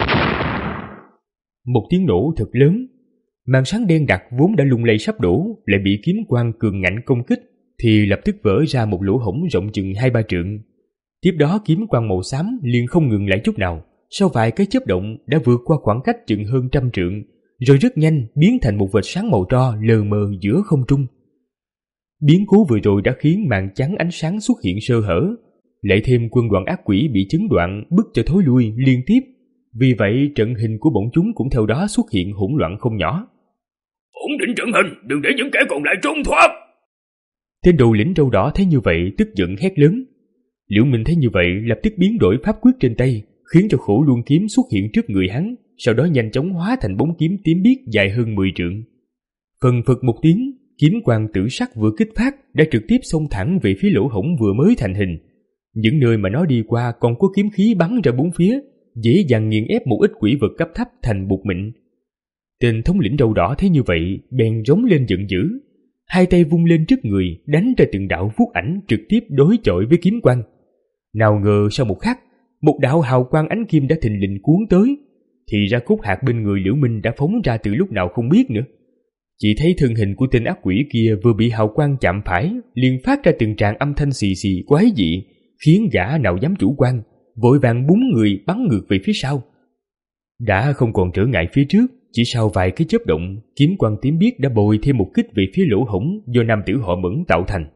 Một tiếng nổ thật lớn, màn sáng đen đặc vốn đã lung lay sắp đổ lại bị kiếm quang cường ngạnh công kích, thì lập tức vỡ ra một lỗ hổng rộng chừng hai ba trượng. Tiếp đó kiếm quang màu xám liền không ngừng lại chút nào, sau vài cái chớp động đã vượt qua khoảng cách chừng hơn trăm trượng, rồi rất nhanh biến thành một vệt sáng màu tro lờ mờ giữa không trung. Biến cố vừa rồi đã khiến màn chắn ánh sáng xuất hiện sơ hở, lại thêm quân đoàn ác quỷ bị chấn đoạn bức cho thối lui liên tiếp. Vì vậy trận hình của bọn chúng cũng theo đó xuất hiện hỗn loạn không nhỏ. Ổn định trận hình, đừng để những kẻ còn lại trốn thoát. Tên đầu lĩnh râu đỏ thấy như vậy tức giận hét lớn. Liễu Minh thấy như vậy lập tức biến đổi pháp quyết trên tay, khiến cho khổ luân kiếm xuất hiện trước người hắn, sau đó nhanh chóng hóa thành bóng kiếm tím biếc dài hơn mười trượng. Phần phật một tiếng, kiếm quang tử sắc vừa kích phát đã trực tiếp xông thẳng về phía lỗ hổng vừa mới thành hình. Những nơi mà nó đi qua còn có kiếm khí bắn ra bốn phía, dễ dàng nghiền ép một ít quỷ vật cấp thấp thành bột mịn. Tên thống lĩnh râu đỏ thấy như vậy bèn rống lên giận dữ, hai tay vung lên trước người đánh ra từng đạo vuốt ảnh trực tiếp đối chọi với kiếm quang. Nào ngờ sau một khắc, một đạo hào quang ánh kim đã thình lình cuốn tới, thì ra cốt hạt bên người Liễu Minh đã phóng ra từ lúc nào không biết nữa. Chỉ thấy thân hình của tên ác quỷ kia vừa bị hào quang chạm phải, liền phát ra từng tràng âm thanh xì xì quái dị, khiến gã nào dám chủ quan, vội vàng búng người bắn ngược về phía sau. Đã không còn trở ngại phía trước, chỉ sau vài cái chớp động, kiếm quang tím biếc đã bồi thêm một kích về phía lỗ hổng do nam tử họ Mẫn tạo thành.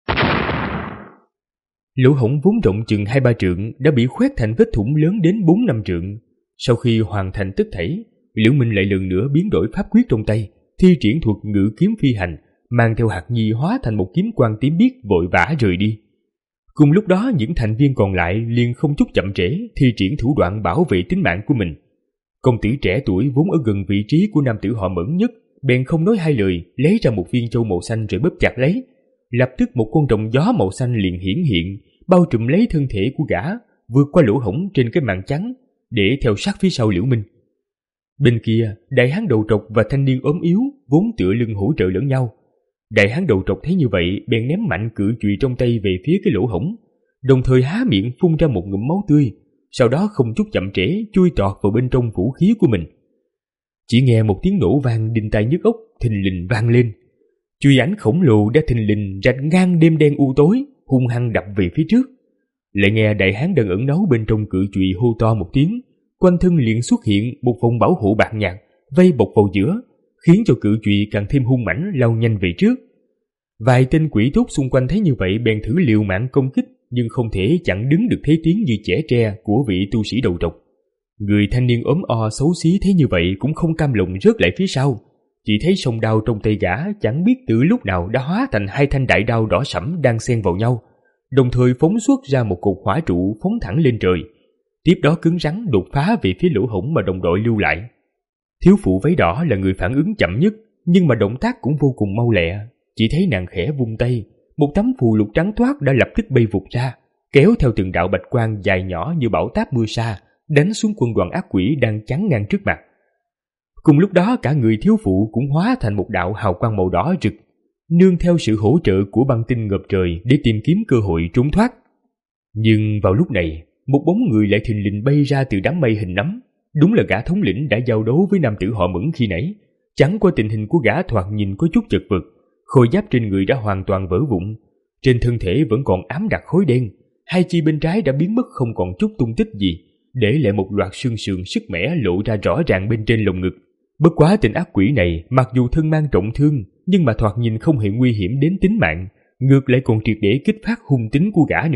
Lỗ hổng vốn rộng chừng hai ba trượng đã bị khoét thành vết thủng lớn đến bốn năm trượng. Sau khi hoàn thành tất thảy, Liễu Minh lại lần nữa biến đổi pháp quyết trong tay, thi triển thuật ngự kiếm phi hành, mang theo hạt nhi hóa thành một kiếm quang tím biếc vội vã rời đi. Cùng lúc đó những thành viên còn lại liền không chút chậm trễ thi triển thủ đoạn bảo vệ tính mạng của mình. Công tử trẻ tuổi vốn ở gần vị trí của nam tử họ Mẫn nhất, bèn không nói hai lời lấy ra một viên châu màu xanh rồi bóp chặt lấy. Lập tức một con rồng gió màu xanh liền hiển hiện, bao trùm lấy thân thể của gã, vượt qua lỗ hổng trên cái màn trắng để theo sát phía sau Liễu Minh. Bên kia, đại hán đầu trọc và thanh niên ốm yếu vốn tựa lưng hỗ trợ lẫn nhau. Đại hán đầu trọc thấy như vậy bèn ném mạnh cự chùy trong tay về phía cái lỗ hổng, đồng thời há miệng phun ra một ngụm máu tươi, sau đó không chút chậm trễ chui tọt vào bên trong vũ khí của mình. Chỉ nghe một tiếng nổ vang đinh tai nhức óc thình lình vang lên. Chùy ảnh khổng lồ đã thình lình rạch ngang đêm đen u tối, hung hăng đập về phía trước. Lại nghe đại hán đang ẩn náu bên trong cự chùy hô to một tiếng, quanh thân liền xuất hiện một vòng bảo hộ bạc nhạt vây bọc vào giữa, khiến cho cự chùy càng thêm hung mãnh lao nhanh về trước. Vài tên quỷ tốt xung quanh thấy như vậy bèn thử liều mạng công kích, nhưng không thể chặn đứng được thế tiến như chẻ tre của vị tu sĩ đầu trọc. Người thanh niên ốm o xấu xí thấy như vậy cũng không cam lòng rớt lại phía sau. Chỉ thấy song đao trong tay gã chẳng biết từ lúc nào đã hóa thành hai thanh đại đao đỏ sẫm đang xen vào nhau, đồng thời phóng xuất ra một cột hỏa trụ phóng thẳng lên trời. Tiếp đó cứng rắn đột phá về phía lỗ hổng mà đồng đội lưu lại. Thiếu phụ váy đỏ là người phản ứng chậm nhất, nhưng mà động tác cũng vô cùng mau lẹ. Chỉ thấy nàng khẽ vung tay, một tấm phù lục trắng toát đã lập tức bay vụt ra, kéo theo từng đạo bạch quang dài nhỏ như bão táp mưa sa, đánh xuống quân đoàn ác quỷ đang chắn ngang trước mặt. Cùng lúc đó cả người thiếu phụ cũng hóa thành một đạo hào quang màu đỏ rực, nương theo sự hỗ trợ của băng tinh ngập trời để tìm kiếm cơ hội trốn thoát. Nhưng vào lúc này, một bóng người lại thình lình bay ra từ đám mây hình nắm. Đúng là gã thống lĩnh đã giao đấu với nam tử họ Mẫn khi nãy. Chẳng qua tình hình của gã thoạt nhìn có chút chật vật, khôi giáp trên người đã hoàn toàn vỡ vụn, trên thân thể vẫn còn ám đặc khối đen, hai chi bên trái đã biến mất không còn chút tung tích gì, để lại một loạt xương sườn sức mẻ lộ ra rõ ràng bên trên lồng ngực. Bất quá tên ác quỷ này mặc dù thân mang trọng thương, nhưng mà thoạt nhìn không hề nguy hiểm đến tính mạng, ngược lại còn triệt để kích phát hung tính của gã nữa.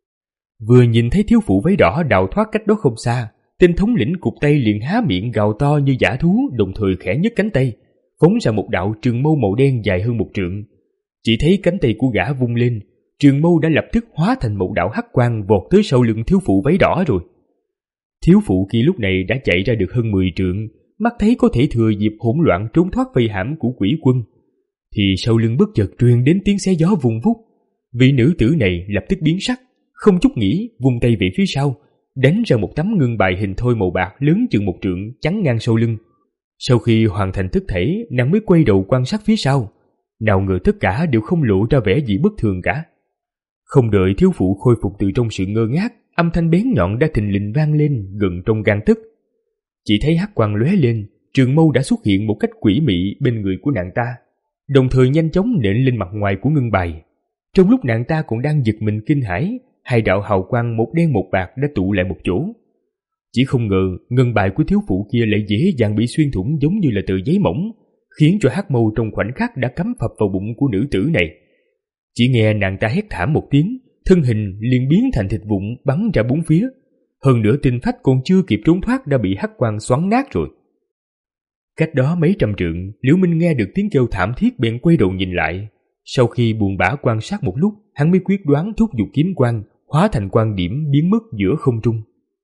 Vừa nhìn thấy thiếu phụ váy đỏ đào thoát cách đó không xa, tên thống lĩnh cụp tay liền há miệng gào to như dã thú, đồng thời khẽ nhấc cánh tay, phóng ra một đạo trường mâu màu đen dài hơn một trượng. Chỉ thấy cánh tay của gã vung lên, trường mâu đã lập tức hóa thành một đạo hắc quang vọt tới sau lưng thiếu phụ váy đỏ rồi. Thiếu phụ kia lúc này đã chạy ra được hơn mười trượng, mắt thấy có thể thừa dịp hỗn loạn trốn thoát vây hãm của quỷ quân, thì sau lưng bất chợt truyền đến tiếng xé gió vung vút. Vị nữ tử này lập tức biến sắc, không chút nghĩ vung tay về phía sau, đánh ra một tấm ngân bài hình thoi màu bạc lớn chừng một trượng chắn ngang sau lưng. Sau khi hoàn thành thức thể, nàng mới quay đầu quan sát phía sau. Nào ngờ tất cả đều không lộ ra vẻ gì bất thường cả. Không đợi thiếu phụ khôi phục từ trong sự ngơ ngác, âm thanh bén nhọn đã thình lình vang lên gần trong gang tấc. Chỉ thấy hắc quang lóe lên, trường mâu đã xuất hiện một cách quỷ mị bên người của nàng ta, đồng thời nhanh chóng nện lên mặt ngoài của ngân bài. Trong lúc nàng ta còn đang giật mình kinh hãi, hai đạo hào quang một đen một bạc đã tụ lại một chỗ. Chỉ không ngờ ngân bài của thiếu phụ kia lại dễ dàng bị xuyên thủng giống như là tờ giấy mỏng, khiến cho hắc mâu trong khoảnh khắc đã cắm phập vào bụng của nữ tử này. Chỉ nghe nàng ta hét thảm một tiếng, thân hình liền biến thành thịt vụn bắn ra bốn phía. Hơn nữa tinh phách còn chưa kịp trốn thoát đã bị hắc quang xoắn nát rồi. Cách đó mấy trăm trượng, Liễu Minh nghe được tiếng kêu thảm thiết bèn quay đầu nhìn lại. Sau khi buồn bã quan sát một lúc, hắn mới quyết đoán thúc giục kiếm quang, hóa thành quang điểm biến mất giữa không trung.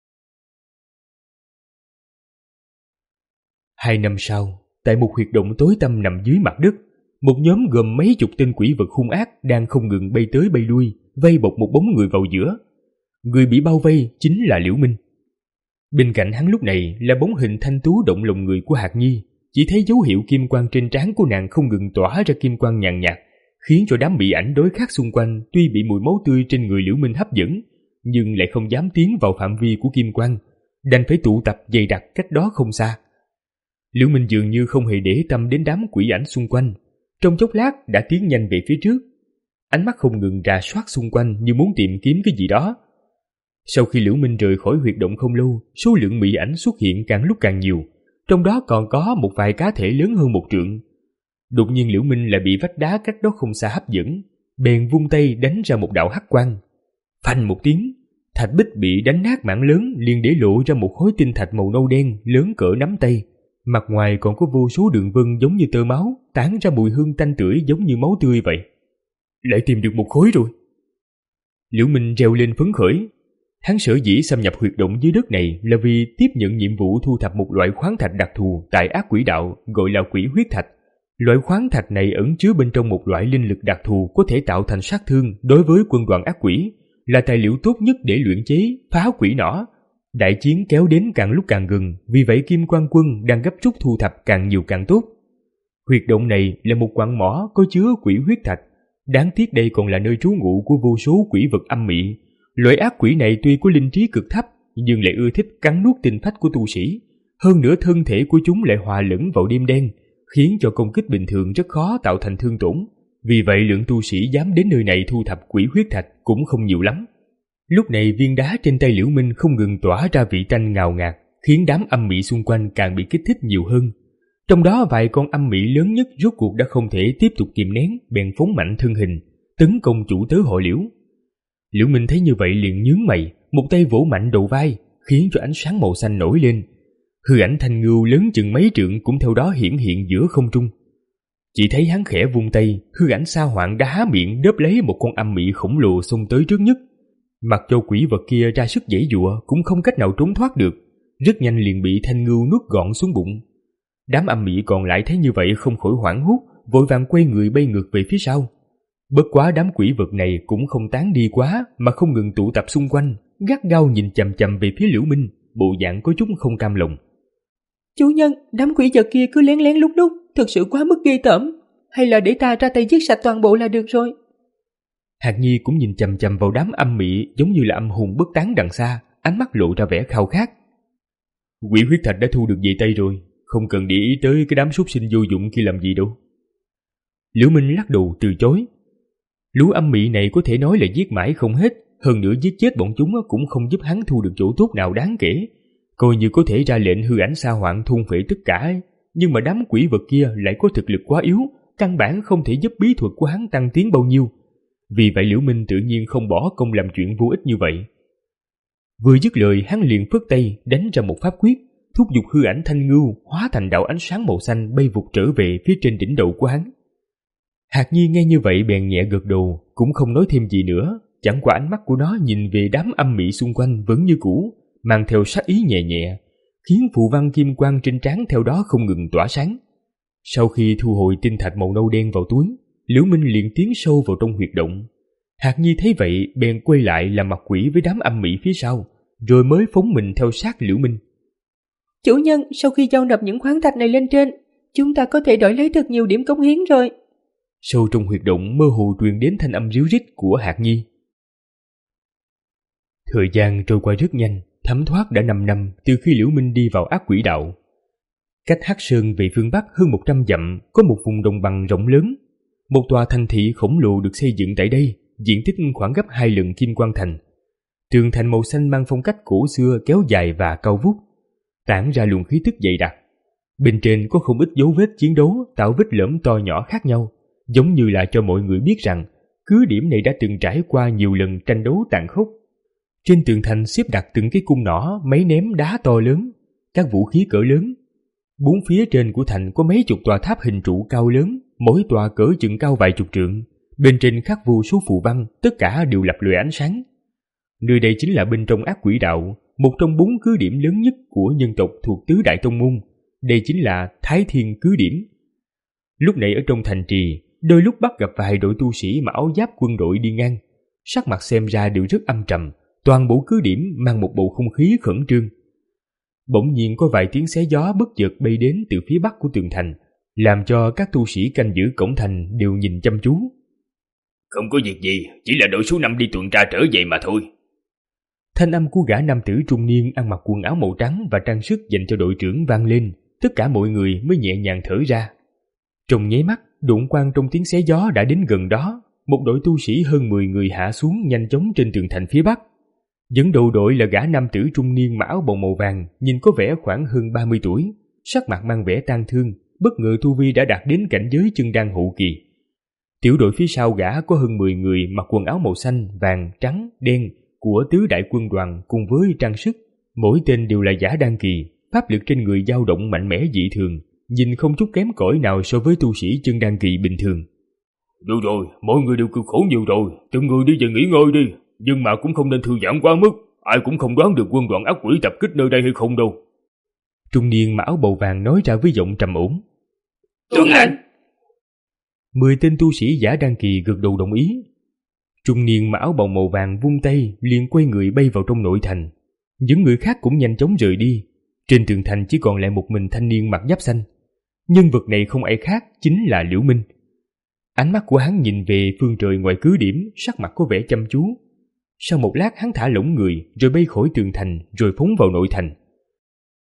Hai năm sau, tại một huyệt động tối tăm nằm dưới mặt đất, một nhóm gồm mấy chục tên quỷ vật hung ác đang không ngừng bay tới bay lui, vây bọc một bóng người vào giữa. Người bị bao vây chính là Liễu Minh. Bên cạnh hắn lúc này là bóng hình thanh tú động lòng người của Hạc Nhi. Chỉ thấy dấu hiệu kim quang trên trán của nàng không ngừng tỏa ra kim quang nhàn nhạt, khiến cho đám bị ảnh đối khác xung quanh tuy bị mùi máu tươi trên người Liễu Minh hấp dẫn, nhưng lại không dám tiến vào phạm vi của kim quang, đành phải tụ tập dày đặc cách đó không xa. Liễu Minh dường như không hề để tâm đến đám quỷ ảnh xung quanh, trong chốc lát đã tiến nhanh về phía trước, ánh mắt không ngừng rà soát xung quanh như muốn tìm kiếm cái gì đó. Sau khi Liễu Minh rời khỏi huyệt động không lâu, số lượng mị ảnh xuất hiện càng lúc càng nhiều, trong đó còn có một vài cá thể lớn hơn một trượng. Đột nhiên Liễu Minh lại bị vách đá cách đó không xa hấp dẫn, bèn vung tay đánh ra một đạo hắc quang. Phanh một tiếng, thạch bích bị đánh nát mảng lớn, liền để lộ ra một khối tinh thạch màu nâu đen lớn cỡ nắm tay. Mặt ngoài còn có vô số đường vân giống như tơ máu, tán ra mùi hương tanh tưởi giống như máu tươi vậy. Lại tìm được một khối rồi. Liễu Minh reo lên phấn khởi. Hắn sở dĩ xâm nhập huyệt động dưới đất này là vì tiếp nhận nhiệm vụ thu thập một loại khoáng thạch đặc thù tại ác quỷ đạo gọi là quỷ huyết thạch. Loại khoáng thạch này ẩn chứa bên trong một loại linh lực đặc thù có thể tạo thành sát thương đối với quân đoàn ác quỷ, là tài liệu tốt nhất để luyện chế phá quỷ nỏ. Đại chiến kéo đến càng lúc càng gần, vì vậy Kim Quan Quân đang gấp rút thu thập càng nhiều càng tốt. Huyệt động này là một quặng mỏ có chứa quỷ huyết thạch, đáng tiếc đây còn là nơi trú ngụ của vô số quỷ vật âm mị. Loại ác quỷ này tuy có linh trí cực thấp nhưng lại ưa thích cắn nuốt tinh phách của tu sĩ, hơn nữa thân thể của chúng lại hòa lẫn vào đêm đen, khiến cho công kích bình thường rất khó tạo thành thương tổn. Vì vậy lượng tu sĩ dám đến nơi này thu thập quỷ huyết thạch cũng không nhiều lắm. Lúc này viên đá trên tay Liễu Minh không ngừng tỏa ra vị tanh ngào ngạt, khiến đám âm mị xung quanh càng bị kích thích nhiều hơn. Trong đó vài con âm mị lớn nhất rốt cuộc đã không thể tiếp tục kìm nén, bèn phóng mạnh thân hình, tấn công chủ tớ họ Liễu. Liễu Minh thấy như vậy liền nhướng mày, một tay vỗ mạnh đầu vai, khiến cho ánh sáng màu xanh nổi lên. Hư ảnh thanh ngưu lớn chừng mấy trượng cũng theo đó hiển hiện giữa không trung. Chỉ thấy hắn khẽ vung tay, hư ảnh sa hoạn đã há miệng đớp lấy một con âm mị khổng lồ xông tới trước nhất. Mặc cho quỷ vật kia ra sức giãy giụa cũng không cách nào trốn thoát được, rất nhanh liền bị thanh ngưu nuốt gọn xuống bụng. Đám âm mị còn lại thấy như vậy không khỏi hoảng hốt, vội vàng quay người bay ngược về phía sau. Bất quá đám quỷ vật này cũng không tán đi quá mà không ngừng tụ tập xung quanh, gắt gao nhìn chằm chằm về phía Liễu Minh, bộ dạng có chút không cam lòng. Chủ nhân, đám quỷ vật kia cứ lén lén lúc lúc, thực sự quá mức ghê tởm. Hay là để ta ra tay giết sạch toàn bộ là được rồi. Hạc Nhi cũng nhìn chằm chằm vào đám âm mị giống như là âm hồn bất tán đằng xa, ánh mắt lộ ra vẻ khao khát. Quỷ huyết thạch đã thu được về tay rồi, không cần để ý tới cái đám súc sinh vô dụng kia làm gì đâu. Liễu Minh lắc đầu từ chối. Lũ âm mị này có thể nói là giết mãi không hết, hơn nữa giết chết bọn chúng cũng không giúp hắn thu được chỗ tốt nào đáng kể. Coi như có thể ra lệnh hư ảnh sa hoạn thôn phệ tất cả, nhưng mà đám quỷ vật kia lại có thực lực quá yếu, căn bản không thể giúp bí thuật của hắn tăng tiến bao nhiêu. Vì vậy Liễu Minh tự nhiên không bỏ công làm chuyện vô ích như vậy. Vừa dứt lời, hắn liền phất tay đánh ra một pháp quyết, thúc giục hư ảnh thanh ngưu hóa thành đạo ánh sáng màu xanh bay vụt trở về phía trên đỉnh đầu của hắn. Hạc Nhi nghe như vậy bèn nhẹ gật đầu, cũng không nói thêm gì nữa, chẳng qua ánh mắt của nó nhìn về đám âm mị xung quanh vẫn như cũ, mang theo sát ý nhẹ nhẹ, khiến phù văn kim quang trên trán theo đó không ngừng tỏa sáng. Sau khi thu hồi tinh thạch màu nâu đen vào túi, Liễu Minh liền tiến sâu vào trong huyệt động. Hạc Nhi thấy vậy bèn quay lại làm mặt quỷ với đám âm mị phía sau, rồi mới phóng mình theo sát Liễu Minh. Chủ nhân, sau khi giao nộp những khoáng thạch này lên trên, chúng ta có thể đổi lấy được nhiều điểm cống hiến rồi. Sâu trong huyệt động mơ hồ truyền đến thanh âm ríu rít của Hạc Nhi. Thời gian trôi qua rất nhanh, thấm thoát đã năm năm từ khi Liễu Minh đi vào ác quỷ đạo. Cách Hắc Sơn về phương Bắc hơn một trăm dặm có một vùng đồng bằng rộng lớn. Một tòa thành thị khổng lồ được xây dựng tại đây, diện tích khoảng gấp hai lần Kim Quang Thành. Tường thành màu xanh mang phong cách cổ xưa kéo dài và cao vút, tản ra luồng khí tức dày đặc. Bên trên có không ít dấu vết chiến đấu tạo vết lõm to nhỏ khác nhau, giống như là cho mọi người biết rằng cứ điểm này đã từng trải qua nhiều lần tranh đấu tàn khốc. Trên tường thành xếp đặt từng cái cung nỏ, máy ném đá to lớn, các vũ khí cỡ lớn. Bốn phía trên của thành có mấy chục tòa tháp hình trụ cao lớn, mỗi tòa cỡ chừng cao vài chục trượng. Bên trên khắc vô số phù văn, tất cả đều lập lòe ánh sáng. Nơi đây chính là bên trong ác quỷ đạo, một trong bốn cứ điểm lớn nhất của nhân tộc thuộc tứ đại tông môn. Đây chính là Thái Thiên cứ điểm. Lúc này ở trong thành trì, đôi lúc bắt gặp vài đội tu sĩ mặc áo giáp quân đội đi ngang, sắc mặt xem ra đều rất âm trầm. Toàn bộ cứ điểm mang một bầu không khí khẩn trương. Bỗng nhiên có vài tiếng xé gió bất chợt bay đến từ phía bắc của tường thành, làm cho các tu sĩ canh giữ cổng thành đều nhìn chăm chú. Không có việc gì, chỉ là đội số năm đi tuần tra trở về mà thôi. Thanh âm của gã nam tử trung niên ăn mặc quần áo màu trắng và trang sức dành cho đội trưởng vang lên, tất cả mọi người mới nhẹ nhàng thở ra. Trong nháy mắt, đụng quang trong tiếng xé gió đã đến gần đó, một đội tu sĩ hơn mười người hạ xuống nhanh chóng trên tường thành phía bắc. Dẫn đầu đội là gã nam tử trung niên mặc áo bào màu vàng, nhìn có vẻ khoảng hơn ba mươi tuổi, sắc mặt mang vẻ tang thương, bất ngờ tu vi đã đạt đến cảnh giới chân đan hậu kỳ. Tiểu đội phía sau gã có hơn mười người mặc quần áo màu xanh, vàng, trắng, đen của tứ đại quân đoàn cùng với trang sức, mỗi tên đều là giả đan kỳ, pháp lực trên người dao động mạnh mẽ dị thường, nhìn không chút kém cỏi nào so với tu sĩ chân đan kỳ bình thường. Được rồi, mọi người đều cực khổ nhiều rồi, từng người đi về nghỉ ngơi đi, nhưng mà cũng không nên thư giãn quá mức, ai cũng không đoán được quân đoàn ác quỷ tập kích nơi đây hay không đâu. Trung niên mặc áo bào vàng nói ra với giọng trầm ổn. Tuân lệnh. Mười tên tu sĩ giả đan kỳ gật đầu đồng ý. Trung niên mặc áo bào màu vàng vung tay liền quay người bay vào trong nội thành. Những người khác cũng nhanh chóng rời đi. Trên tường thành chỉ còn lại một mình thanh niên mặc giáp xanh. Nhân vật này không ai khác chính là Liễu Minh. Ánh mắt của hắn nhìn về phương trời ngoài cứ điểm, sắc mặt có vẻ chăm chú. Sau một lát hắn thả lỏng người rồi bay khỏi tường thành rồi phóng vào nội thành.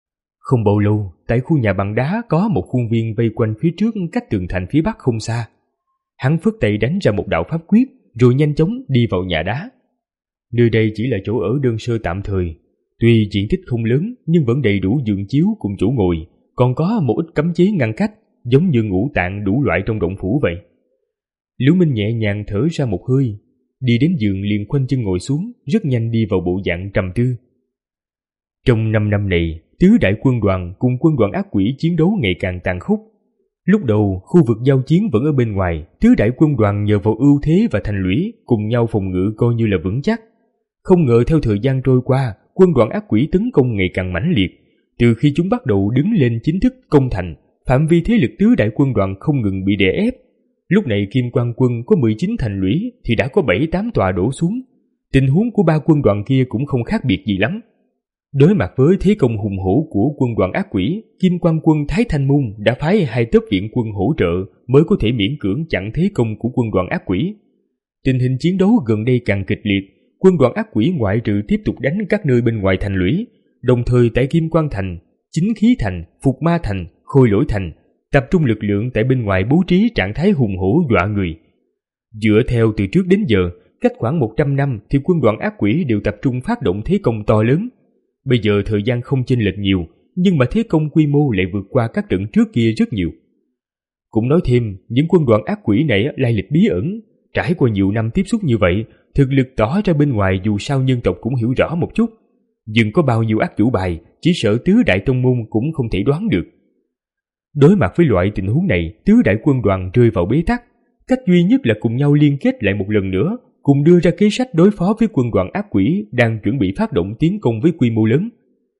Không bao lâu, tại khu nhà bằng đá có một khuôn viên vây quanh phía trước cách tường thành phía bắc không xa. Hắn phất tay đánh ra một đạo pháp quyết rồi nhanh chóng đi vào nhà đá. Nơi đây chỉ là chỗ ở đơn sơ tạm thời, tuy diện tích không lớn nhưng vẫn đầy đủ giường chiếu cùng chỗ ngồi, còn có một ít cấm chế ngăn cách, giống như ngũ tạng đủ loại trong động phủ vậy. Liễu Minh nhẹ nhàng thở ra một hơi, đi đến giường liền khoanh chân ngồi xuống, rất nhanh đi vào bộ dạng trầm tư. Trong năm năm này, tứ đại quân đoàn cùng quân đoàn ác quỷ chiến đấu ngày càng tàn khốc. Lúc đầu, khu vực giao chiến vẫn ở bên ngoài, tứ đại quân đoàn nhờ vào ưu thế và thành lũy cùng nhau phòng ngự coi như là vững chắc. Không ngờ theo thời gian trôi qua, quân đoàn ác quỷ tấn công ngày càng mãnh liệt. Từ khi chúng bắt đầu đứng lên chính thức công thành, phạm vi thế lực tứ đại quân đoàn không ngừng bị đè ép. Lúc này Kim Quang quân có mười chín thành lũy thì đã có bảy tám tòa đổ xuống. Tình huống của ba quân đoàn kia cũng không khác biệt gì lắm. Đối mặt với thế công hùng hổ của quân đoàn ác quỷ, Kim Quang quân Thái Thanh Môn đã phái hai tớp viện quân hỗ trợ mới có thể miễn cưỡng chặn thế công của quân đoàn ác quỷ. Tình hình chiến đấu gần đây càng kịch liệt, quân đoàn ác quỷ ngoại trừ tiếp tục đánh các nơi bên ngoài thành lũy, đồng thời tại Kim Quang thành, Chính Khí thành, Phục Ma thành, Khôi Lỗi thành, tập trung lực lượng tại bên ngoài bố trí trạng thái hùng hổ dọa người. Dựa theo từ trước đến giờ, cách khoảng một trăm năm thì quân đoàn ác quỷ đều tập trung phát động thế công to lớn. Bây giờ thời gian không chênh lệch nhiều, nhưng mà thế công quy mô lại vượt qua các trận trước kia rất nhiều. Cũng nói thêm, những quân đoàn ác quỷ này lai lịch bí ẩn, trải qua nhiều năm tiếp xúc như vậy, thực lực tỏ ra bên ngoài dù sao nhân tộc cũng hiểu rõ một chút. Nhưng có bao nhiêu ác chủ bài, chỉ sợ tứ đại tông môn cũng không thể đoán được. Đối mặt với loại tình huống này, tứ đại quân đoàn rơi vào bế tắc. Cách duy nhất là cùng nhau liên kết lại một lần nữa, cùng đưa ra kế sách đối phó với quân đoàn ác quỷ đang chuẩn bị phát động tiến công với quy mô lớn.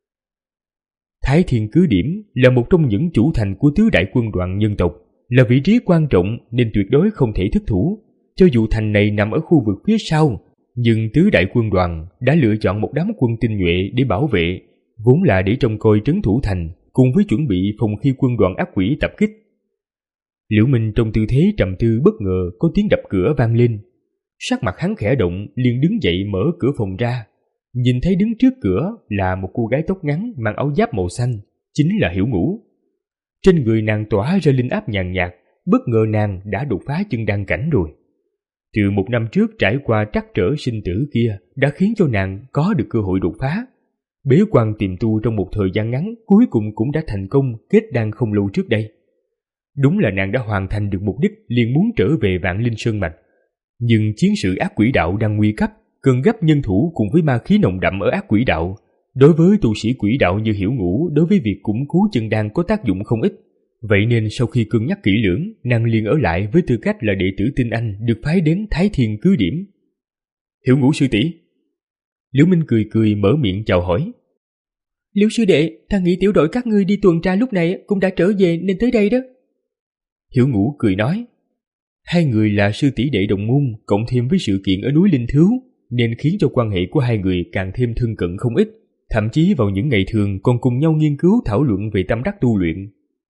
Thái Thiên cứ điểm là một trong những chủ thành của tứ đại quân đoàn nhân tộc, là vị trí quan trọng nên tuyệt đối không thể thất thủ. Cho dù thành này nằm ở khu vực phía sau, nhưng tứ đại quân đoàn đã lựa chọn một đám quân tinh nhuệ để bảo vệ, vốn là để trông coi trấn thủ thành, cùng với chuẩn bị phòng khi quân đoàn ác quỷ tập kích. Liễu Minh trong tư thế trầm tư bất ngờ có tiếng đập cửa vang lên. Sắc mặt hắn khẽ động, liền đứng dậy mở cửa phòng ra. Nhìn thấy đứng trước cửa là một cô gái tóc ngắn mang áo giáp màu xanh, chính là Hiểu Ngũ. Trên người nàng tỏa ra linh áp nhàn nhạt, bất ngờ nàng đã đột phá chân đăng cảnh rồi. Từ một năm trước trải qua trắc trở sinh tử kia đã khiến cho nàng có được cơ hội đột phá. Bế quan tìm tu trong một thời gian ngắn cuối cùng cũng đã thành công kết đan không lâu trước đây. Đúng là nàng đã hoàn thành được mục đích liền muốn trở về Vạn Linh Sơn Mạch. Nhưng chiến sự ác quỷ đạo đang nguy cấp, cần gấp nhân thủ cùng với ma khí nồng đậm ở ác quỷ đạo. Đối với tu sĩ quỷ đạo như Hiểu Ngũ, đối với việc củng cố chân đan có tác dụng không ít. Vậy nên sau khi cân nhắc kỹ lưỡng, nàng liền ở lại với tư cách là đệ tử tinh anh được phái đến Thái Thiên cứ điểm. Hiểu Ngũ sư tỷ. Liễu Minh cười cười mở miệng chào hỏi. Liễu sư đệ, ta nghĩ tiểu đội các ngươi đi tuần tra lúc này cũng đã trở về nên tới đây đó. Hiểu Ngũ cười nói. Hai người là sư tỷ đệ đồng môn, cộng thêm với sự kiện ở núi Linh Thứu, nên khiến cho quan hệ của hai người càng thêm thân cận không ít. Thậm chí vào những ngày thường còn cùng nhau nghiên cứu thảo luận về tâm đắc tu luyện.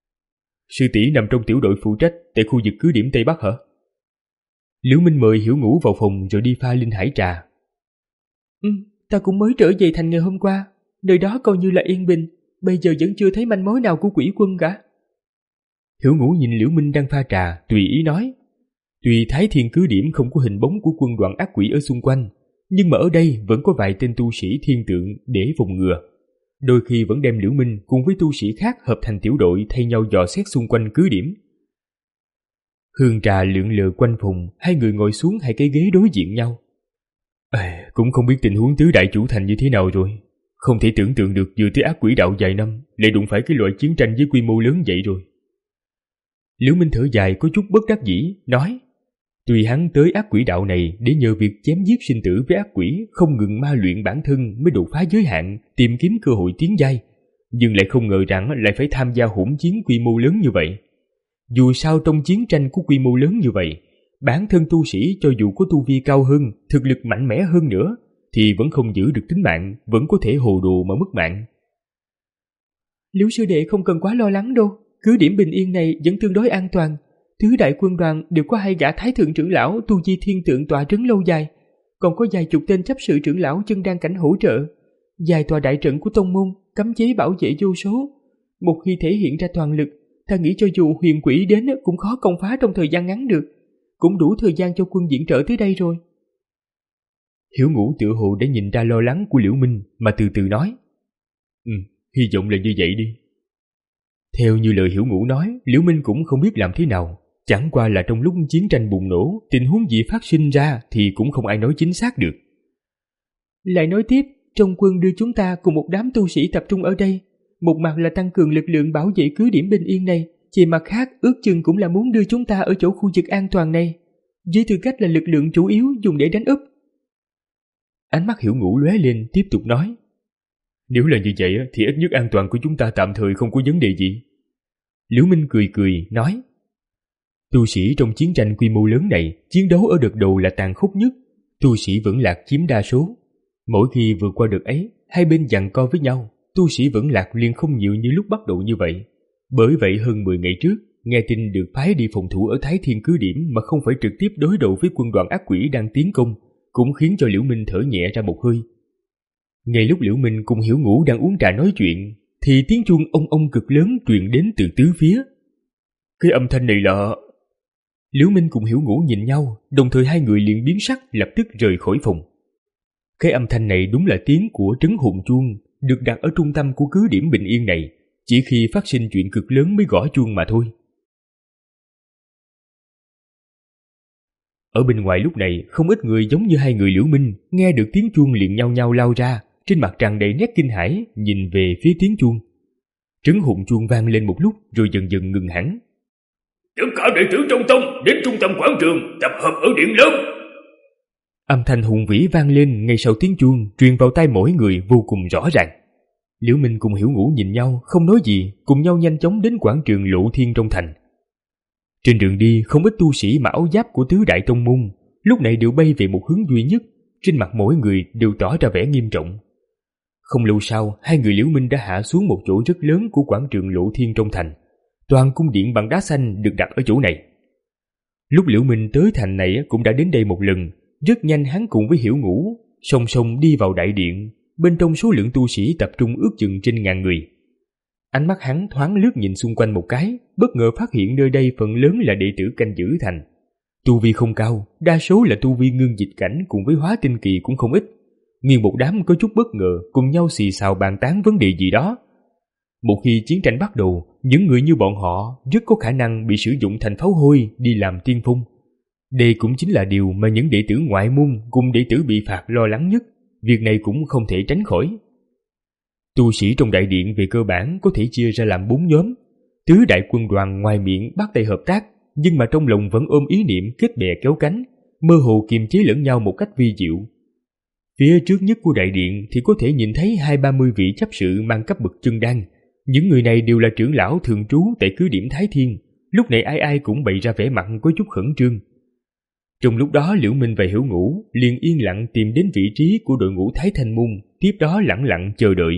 Sư tỷ nằm trong tiểu đội phụ trách tại khu vực cứ điểm Tây Bắc hả? Liễu Minh mời Hiểu Ngũ vào phòng rồi đi pha linh hải trà. Ừ, ta cũng mới trở về thành ngày hôm qua, nơi đó coi như là yên bình, bây giờ vẫn chưa thấy manh mối nào của quỷ quân cả. Hiểu Ngũ nhìn Liễu Minh đang pha trà, tùy ý nói. Tuy Thái Thiên cứ điểm không có hình bóng của quân đoàn ác quỷ ở xung quanh, nhưng mà ở đây vẫn có vài tên tu sĩ thiên tượng để phòng ngừa. Đôi khi vẫn đem Liễu Minh cùng với tu sĩ khác hợp thành tiểu đội thay nhau dò xét xung quanh cứ điểm. Hương trà lượn lờ quanh phòng, hai người ngồi xuống hai cái ghế đối diện nhau. À, cũng không biết tình huống tứ đại chủ thành như thế nào rồi. Không thể tưởng tượng được vừa tới ác quỷ đạo vài năm lại đụng phải cái loại chiến tranh với quy mô lớn vậy rồi. Liễu Minh thở dài có chút bất đắc dĩ, nói. Tuy hắn tới ác quỷ đạo này để nhờ việc chém giết sinh tử với ác quỷ không ngừng ma luyện bản thân mới đột phá giới hạn, tìm kiếm cơ hội tiến giai, nhưng lại không ngờ rằng lại phải tham gia hỗn chiến quy mô lớn như vậy. Dù sao trong chiến tranh có quy mô lớn như vậy, bản thân tu sĩ cho dù có tu vi cao hơn, thực lực mạnh mẽ hơn nữa, thì vẫn không giữ được tính mạng, vẫn có thể hồ đồ mà mất mạng. Liễu sư đệ không cần quá lo lắng đâu, cứ điểm bình yên này vẫn tương đối an toàn. Tứ đại quân đoàn đều có hai gã thái thượng trưởng lão tu vi thiên tượng tọa trấn lâu dài, còn có vài chục tên chấp sự trưởng lão chân đan cảnh hỗ trợ, vài tòa đại trận của tông môn, cấm chế bảo vệ vô số, Một khi thể hiện ra toàn lực, ta nghĩ cho dù huyền quỷ đến cũng khó công phá trong thời gian ngắn được. Cũng đủ thời gian cho quân viện trợ tới đây rồi. Hiểu Ngũ tựa hồ đã nhìn ra lo lắng của Liễu Minh mà từ từ nói. Ừ, hy vọng là như vậy đi. Theo như lời Hiểu Ngũ nói, Liễu Minh cũng không biết làm thế nào. Chẳng qua là trong lúc chiến tranh bùng nổ, tình huống gì phát sinh ra thì cũng không ai nói chính xác được. Lại nói tiếp, trong quân đưa chúng ta cùng một đám tu sĩ tập trung ở đây. Một mặt là tăng cường lực lượng bảo vệ cứ điểm bình yên này, về mặt khác ước chừng cũng là muốn đưa chúng ta ở chỗ khu vực an toàn này, với tư cách là lực lượng chủ yếu dùng để đánh úp. Ánh mắt Hiểu Ngũ lóe lên tiếp tục nói. Nếu là như vậy thì ít nhất an toàn của chúng ta tạm thời không có vấn đề gì. Liễu Minh cười cười nói. Tu sĩ trong chiến tranh quy mô lớn này, chiến đấu ở đợt đầu là tàn khốc nhất, tu sĩ vẫn lạc chiếm đa số. Mỗi khi vượt qua đợt ấy, hai bên giằng co với nhau, tu sĩ vẫn lạc liền không nhiều như lúc bắt đầu như vậy. Bởi vậy hơn mười ngày trước, nghe tin được phái đi phòng thủ ở Thái Thiên cứ điểm mà không phải trực tiếp đối đầu với quân đoàn ác quỷ đang tiến công, cũng khiến cho Liễu Minh thở nhẹ ra một hơi. Ngay lúc Liễu Minh cùng Hiểu Ngũ đang uống trà nói chuyện, thì tiếng chuông ông ông cực lớn truyền đến từ tứ phía. Cái âm thanh này là... Liễu Minh cùng Hiểu Ngũ nhìn nhau, đồng thời hai người liền biến sắc lập tức rời khỏi phòng. Cái âm thanh này đúng là tiếng của trấn hồn chuông, được đặt ở trung tâm của cứ điểm bình yên này, chỉ khi phát sinh chuyện cực lớn mới gõ chuông mà thôi. Ở bên ngoài lúc này, không ít người giống như hai người Liễu Minh, nghe được tiếng chuông liền nhao nhao lao ra, trên mặt tràn đầy nét kinh hãi, nhìn về phía tiếng chuông. Trấn hồn chuông vang lên một lúc rồi dần dần ngừng hẳn. Tất cả đệ tử trong tông đến trung tâm quảng trường tập hợp ở điện lớn. Âm thanh hùng vĩ vang lên ngay sau tiếng chuông, truyền vào tai mỗi người vô cùng rõ ràng. Liễu Minh cùng Hiểu Ngũ nhìn nhau, không nói gì, cùng nhau nhanh chóng đến quảng trường Lộ Thiên trong thành. Trên đường đi, không ít tu sĩ mặc áo giáp của tứ đại tông môn, lúc này đều bay về một hướng duy nhất, trên mặt mỗi người đều tỏ ra vẻ nghiêm trọng. Không lâu sau, hai người Liễu Minh đã hạ xuống một chỗ rất lớn của quảng trường Lộ Thiên trong thành. Toàn cung điện bằng đá xanh được đặt ở chỗ này. Lúc Liễu Minh tới thành này cũng đã đến đây một lần, rất nhanh hắn cùng với Hiểu Ngũ song song đi vào đại điện, bên trong số lượng tu sĩ tập trung ước chừng trên ngàn người. Ánh mắt hắn thoáng lướt nhìn xung quanh một cái, bất ngờ phát hiện nơi đây phần lớn là đệ tử canh giữ thành. Tu vi không cao, đa số là tu vi ngưng dịch cảnh cùng với hóa tinh kỳ cũng không ít. Nguyên một đám có chút bất ngờ, cùng nhau xì xào bàn tán vấn đề gì đó. Một khi chiến tranh bắt đầu, những người như bọn họ rất có khả năng bị sử dụng thành pháo hôi đi làm tiên phong. Đây cũng chính là điều mà những đệ tử ngoại môn cùng đệ tử bị phạt lo lắng nhất. Việc này cũng không thể tránh khỏi. Tu sĩ trong đại điện về cơ bản có thể chia ra làm bốn nhóm. Tứ đại quân đoàn ngoài miệng bắt tay hợp tác, nhưng mà trong lòng vẫn ôm ý niệm kết bè kéo cánh, mơ hồ kiềm chế lẫn nhau một cách vi diệu. Phía trước nhất của đại điện thì có thể nhìn thấy hai ba mươi vị chấp sự mang cấp bậc chân đan. Những người này đều là trưởng lão thường trú tại cứ điểm Thái Thiên. Lúc này ai ai cũng bày ra vẻ mặt có chút khẩn trương. Trong lúc đó Liễu Minh và Hiểu Ngũ liền yên lặng tìm đến vị trí của đội ngũ Thái Thanh Môn, tiếp đó lặng lặng chờ đợi.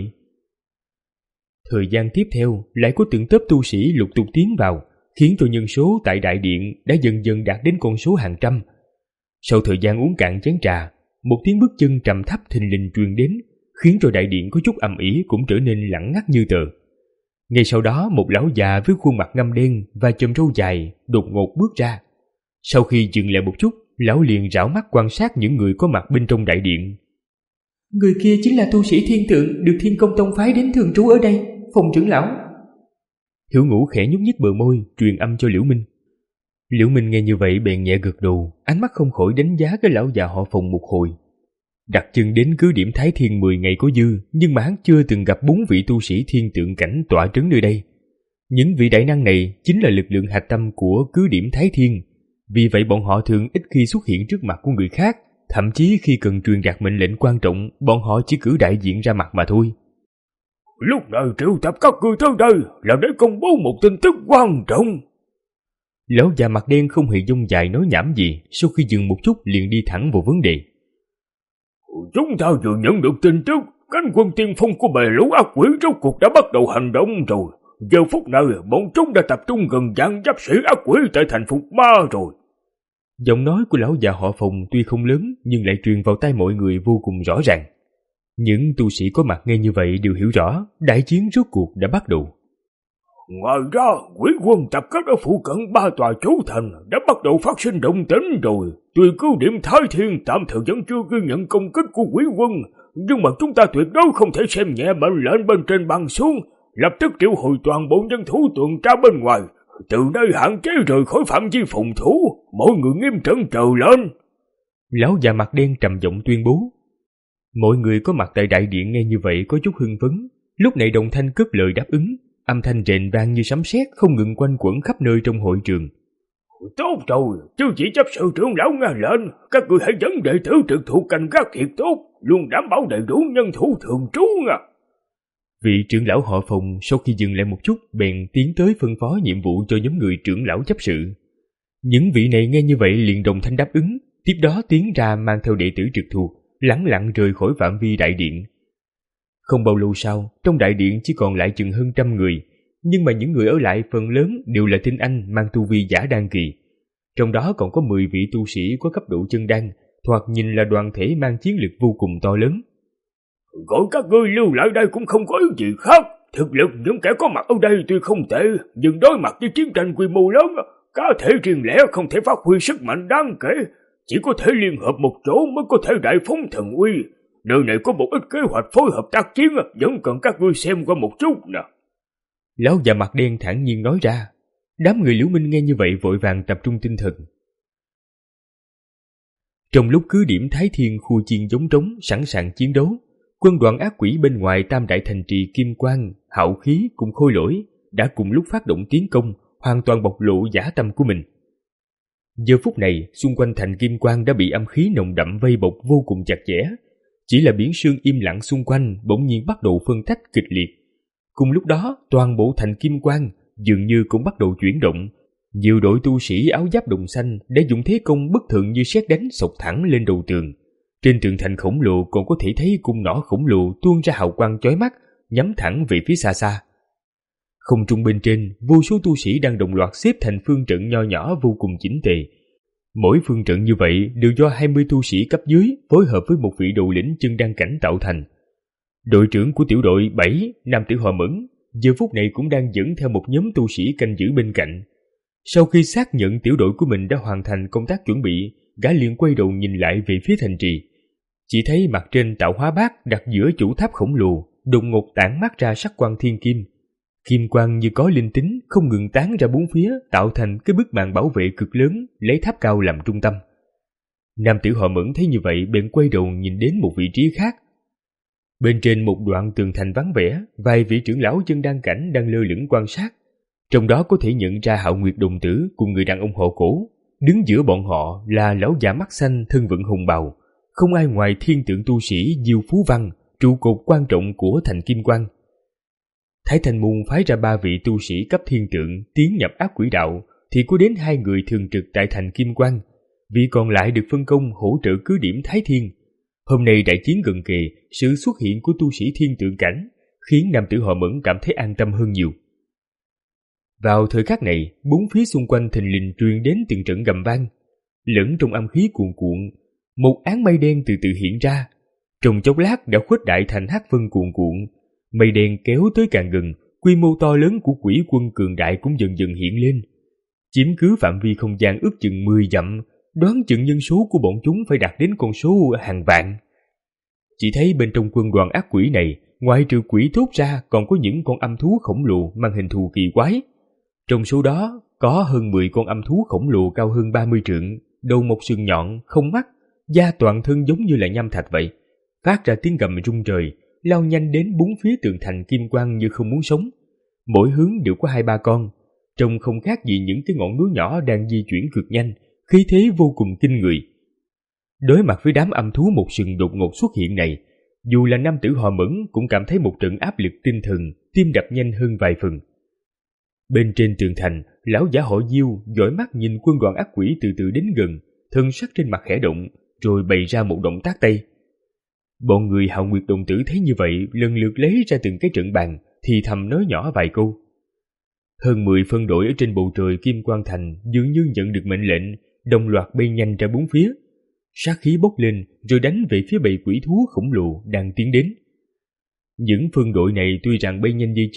Thời gian tiếp theo lại có từng tốp tu sĩ lục tục tiến vào, khiến cho nhân số tại đại điện đã dần dần đạt đến con số hàng trăm. Sau thời gian uống cạn chén trà, một tiếng bước chân trầm thấp thình lình truyền đến, khiến cho đại điện có chút ầm ĩ cũng trở nên lặng ngắt như tờ. Ngay sau đó một lão già với khuôn mặt ngăm đen và chòm râu dài đột ngột bước ra. Sau khi dừng lại một chút, lão liền rảo mắt quan sát những người có mặt bên trong đại điện. Người kia chính là tu sĩ Thiên Tượng được Thiên Công Tông phái đến thường trú ở đây, Phùng trưởng lão. Hiểu Ngũ khẽ nhúc nhích bờ môi, truyền âm cho Liễu Minh. Liễu Minh nghe như vậy bèn nhẹ gật đầu, ánh mắt không khỏi đánh giá cái lão già họ Phùng một hồi. Đặt chân đến cứ điểm Thái Thiên mười ngày có dư, nhưng mà hắn chưa từng gặp bốn vị tu sĩ thiên tượng cảnh tọa trấn nơi đây. Những vị đại năng này chính là lực lượng hạch tâm của cứ điểm Thái Thiên, vì vậy bọn họ thường ít khi xuất hiện trước mặt của người khác, thậm chí khi cần truyền đạt mệnh lệnh quan trọng, bọn họ chỉ cử đại diện ra mặt mà thôi. Lúc này triệu tập các người tới đây là để công bố một tin tức quan trọng. Lão già mặt đen không hề dông dài nói nhảm gì, sau khi dừng một chút liền đi thẳng vào vấn đề. Chúng ta vừa nhận được tin tức, cánh quân tiên phong của bè lũ ác quỷ rốt cuộc đã bắt đầu hành động rồi. Giờ phút này, bọn chúng đã tập trung gần vạn giáp sĩ ác quỷ tại thành Phục Ma rồi. Giọng nói của lão già họ Phùng tuy không lớn, nhưng lại truyền vào tai mọi người vô cùng rõ ràng. Những tu sĩ có mặt nghe như vậy đều hiểu rõ, đại chiến rốt cuộc đã bắt đầu. Ngoài ra, quỷ quân tập kết ở phụ cận ba tòa chú thành đã bắt đầu phát sinh động tĩnh rồi. Tuy cứ điểm Thái Thiên tạm thời vẫn chưa ghi nhận công kích của quỷ quân, nhưng mà chúng ta tuyệt đối không thể xem nhẹ mệnh lệnh bên trên ban xuống, lập tức triệu hồi toàn bộ nhân thủ tuần tra bên ngoài, từ đây hạn chế rời khỏi phạm vi phòng thủ, mọi người nghiêm trận chờ lên. Lão già mặt đen trầm giọng tuyên bố. Mọi người có mặt tại đại điện nghe như vậy có chút hưng phấn. Lúc này đồng thanh cất lời đáp ứng, âm thanh rền vang như sấm sét không ngừng quanh quẩn khắp nơi trong hội trường. Tốt rồi, chứ chỉ chấp sự trưởng lão nghe lệnh, các người hãy dẫn đệ tử trực thuộc canh gác thiệt tốt, luôn đảm bảo đầy đủ nhân thủ thường trú nha. Vị trưởng lão họ Phòng sau khi dừng lại một chút bèn tiến tới phân phó nhiệm vụ cho nhóm người trưởng lão chấp sự. Những vị này nghe như vậy liền đồng thanh đáp ứng, tiếp đó tiến ra mang theo đệ tử trực thuộc, lẳng lặng rời khỏi phạm vi đại điện. Không bao lâu sau, trong đại điện chỉ còn lại chừng hơn trăm người, nhưng mà những người ở lại phần lớn đều là tinh anh mang tu vi giả đan kỳ. Trong đó còn có mười vị tu sĩ có cấp độ chân đan, thoạt nhìn là đoàn thể mang chiến lực vô cùng to lớn. Gọi các ngươi lưu lại đây cũng không có ý gì khác. Thực lực những kẻ có mặt ở đây tuy không tệ, nhưng đối mặt với chiến tranh quy mô lớn, cá thể riêng lẻ không thể phát huy sức mạnh đáng kể. Chỉ có thể liên hợp một chỗ mới có thể đại phóng thần uy. Nơi này có một ít kế hoạch phối hợp tác chiến, vẫn cần các ngươi xem qua một chút nè. Lão già mặt đen thản nhiên nói ra. Đám người Liễu Minh nghe như vậy vội vàng tập trung tinh thần. Trong lúc cứ điểm Thái Thiên khu chiên giống trống sẵn sàng chiến đấu, quân đoàn ác quỷ bên ngoài tam đại thành trì Kim Quang, Hạo Khí cùng Khôi Lỗi đã cùng lúc phát động tiến công, hoàn toàn bộc lộ dã tâm của mình. Giờ phút này, xung quanh thành Kim Quang đã bị âm khí nồng đậm vây bọc vô cùng chặt chẽ. Chỉ là biển sương im lặng xung quanh bỗng nhiên bắt đầu phân tách kịch liệt. Cùng lúc đó, toàn bộ thành Kim Quang dường như cũng bắt đầu chuyển động. Nhiều đội tu sĩ áo giáp đồng xanh đã dùng thế công bất thường như sét đánh sộc thẳng lên đầu tường. Trên tường thành khổng lồ còn có thể thấy cung nỏ khổng lồ tuôn ra hào quang chói mắt, nhắm thẳng về phía xa xa. Không trung bên trên, vô số tu sĩ đang đồng loạt xếp thành phương trận nho nhỏ vô cùng chỉnh tề. Mỗi phương trận như vậy đều do hai mươi tu sĩ cấp dưới phối hợp với một vị đầu lĩnh chân đan cảnh tạo thành. Đội trưởng của tiểu đội bảy, nam tử họ Mẫn, giờ phút này cũng đang dẫn theo một nhóm tu sĩ canh giữ bên cạnh. Sau khi xác nhận tiểu đội của mình đã hoàn thành công tác chuẩn bị, gã liền quay đầu nhìn lại về phía thành trì. Chỉ thấy mặt trên tạo hóa bát đặt giữa chủ tháp khổng lồ, đột ngột tản mát ra sắc quang thiên kim. Kim quang như có linh tính không ngừng tán ra bốn phía, tạo thành cái bức màn bảo vệ cực lớn, lấy tháp cao làm trung tâm. Nam tử họ Mẫn thấy như vậy bèn quay đầu nhìn đến một vị trí khác. Bên trên một đoạn tường thành vắng vẻ, vài vị trưởng lão chân đan cảnh đang lơ lửng quan sát. Trong đó có thể nhận ra Hạo Nguyệt đồng tử cùng người đàn ông họ Cổ. Đứng giữa bọn họ là lão già mắt xanh thân vận hùng bào, không ai ngoài thiên tượng tu sĩ Diêu Phú Văn, trụ cột quan trọng của thành Kim Quang. Thái Thanh Môn phái ra ba vị tu sĩ cấp thiên tượng tiến nhập ác quỷ đạo, thì có đến hai người thường trực tại thành Kim Quang, vị còn lại được phân công hỗ trợ cứ điểm Thái Thiên. Hôm nay đại chiến gần kề, sự xuất hiện của tu sĩ thiên tượng cảnh khiến nam tử họ Mẫn cảm thấy an tâm hơn nhiều. Vào thời khắc này, bốn phía xung quanh thình lình truyền đến từng trận gầm vang, lẫn trong âm khí cuồn cuộn, một áng mây đen từ từ hiện ra. Trong chốc lát đã khuếch đại thành hắc vân cuồn cuộn, mây đen kéo tới càng gần, quy mô to lớn của quỷ quân cường đại cũng dần dần hiện lên, chiếm cứ phạm vi không gian ước chừng mười dặm, đoán chừng nhân số của bọn chúng phải đạt đến con số hàng vạn. Chỉ thấy bên trong quân đoàn ác quỷ này, ngoài trừ quỷ thốt ra còn có những con âm thú khổng lồ mang hình thù kỳ quái. Trong số đó có hơn mười con âm thú khổng lồ cao hơn ba mươi trượng, đầu một sừng nhọn, không mắt, da toàn thân giống như là nham thạch vậy, phát ra tiếng gầm rung trời, lao nhanh đến bốn phía tường thành Kim Quang như không muốn sống. Mỗi hướng đều có hai ba con, trông không khác gì những cái ngọn núi nhỏ đang di chuyển cực nhanh, khí thế vô cùng kinh người. Đối mặt với đám âm thú một sừng đột ngột xuất hiện này, dù là nam tử họ Mẫn cũng cảm thấy một trận áp lực tinh thần, tim đập nhanh hơn vài phần. Bên trên tường thành, lão giả họ Diêu dõi mắt nhìn quân đoàn ác quỷ từ từ đến gần, thân sắc trên mặt khẽ động, rồi bày ra một động tác tay. Bọn người Hạo Nguyệt đồng tử thấy như vậy, lần lượt lấy ra từng cái trận bàn, thì thầm nói nhỏ vài câu. Hơn mười phân đội ở trên bầu trời Kim Quang Thành dường như nhận được mệnh lệnh, đồng loạt bay nhanh ra bốn phía. Sát khí bốc lên rồi đánh về phía bầy quỷ thú khổng lồ đang tiến đến. Những phân đội này tuy rằng bay nhanh như chớp,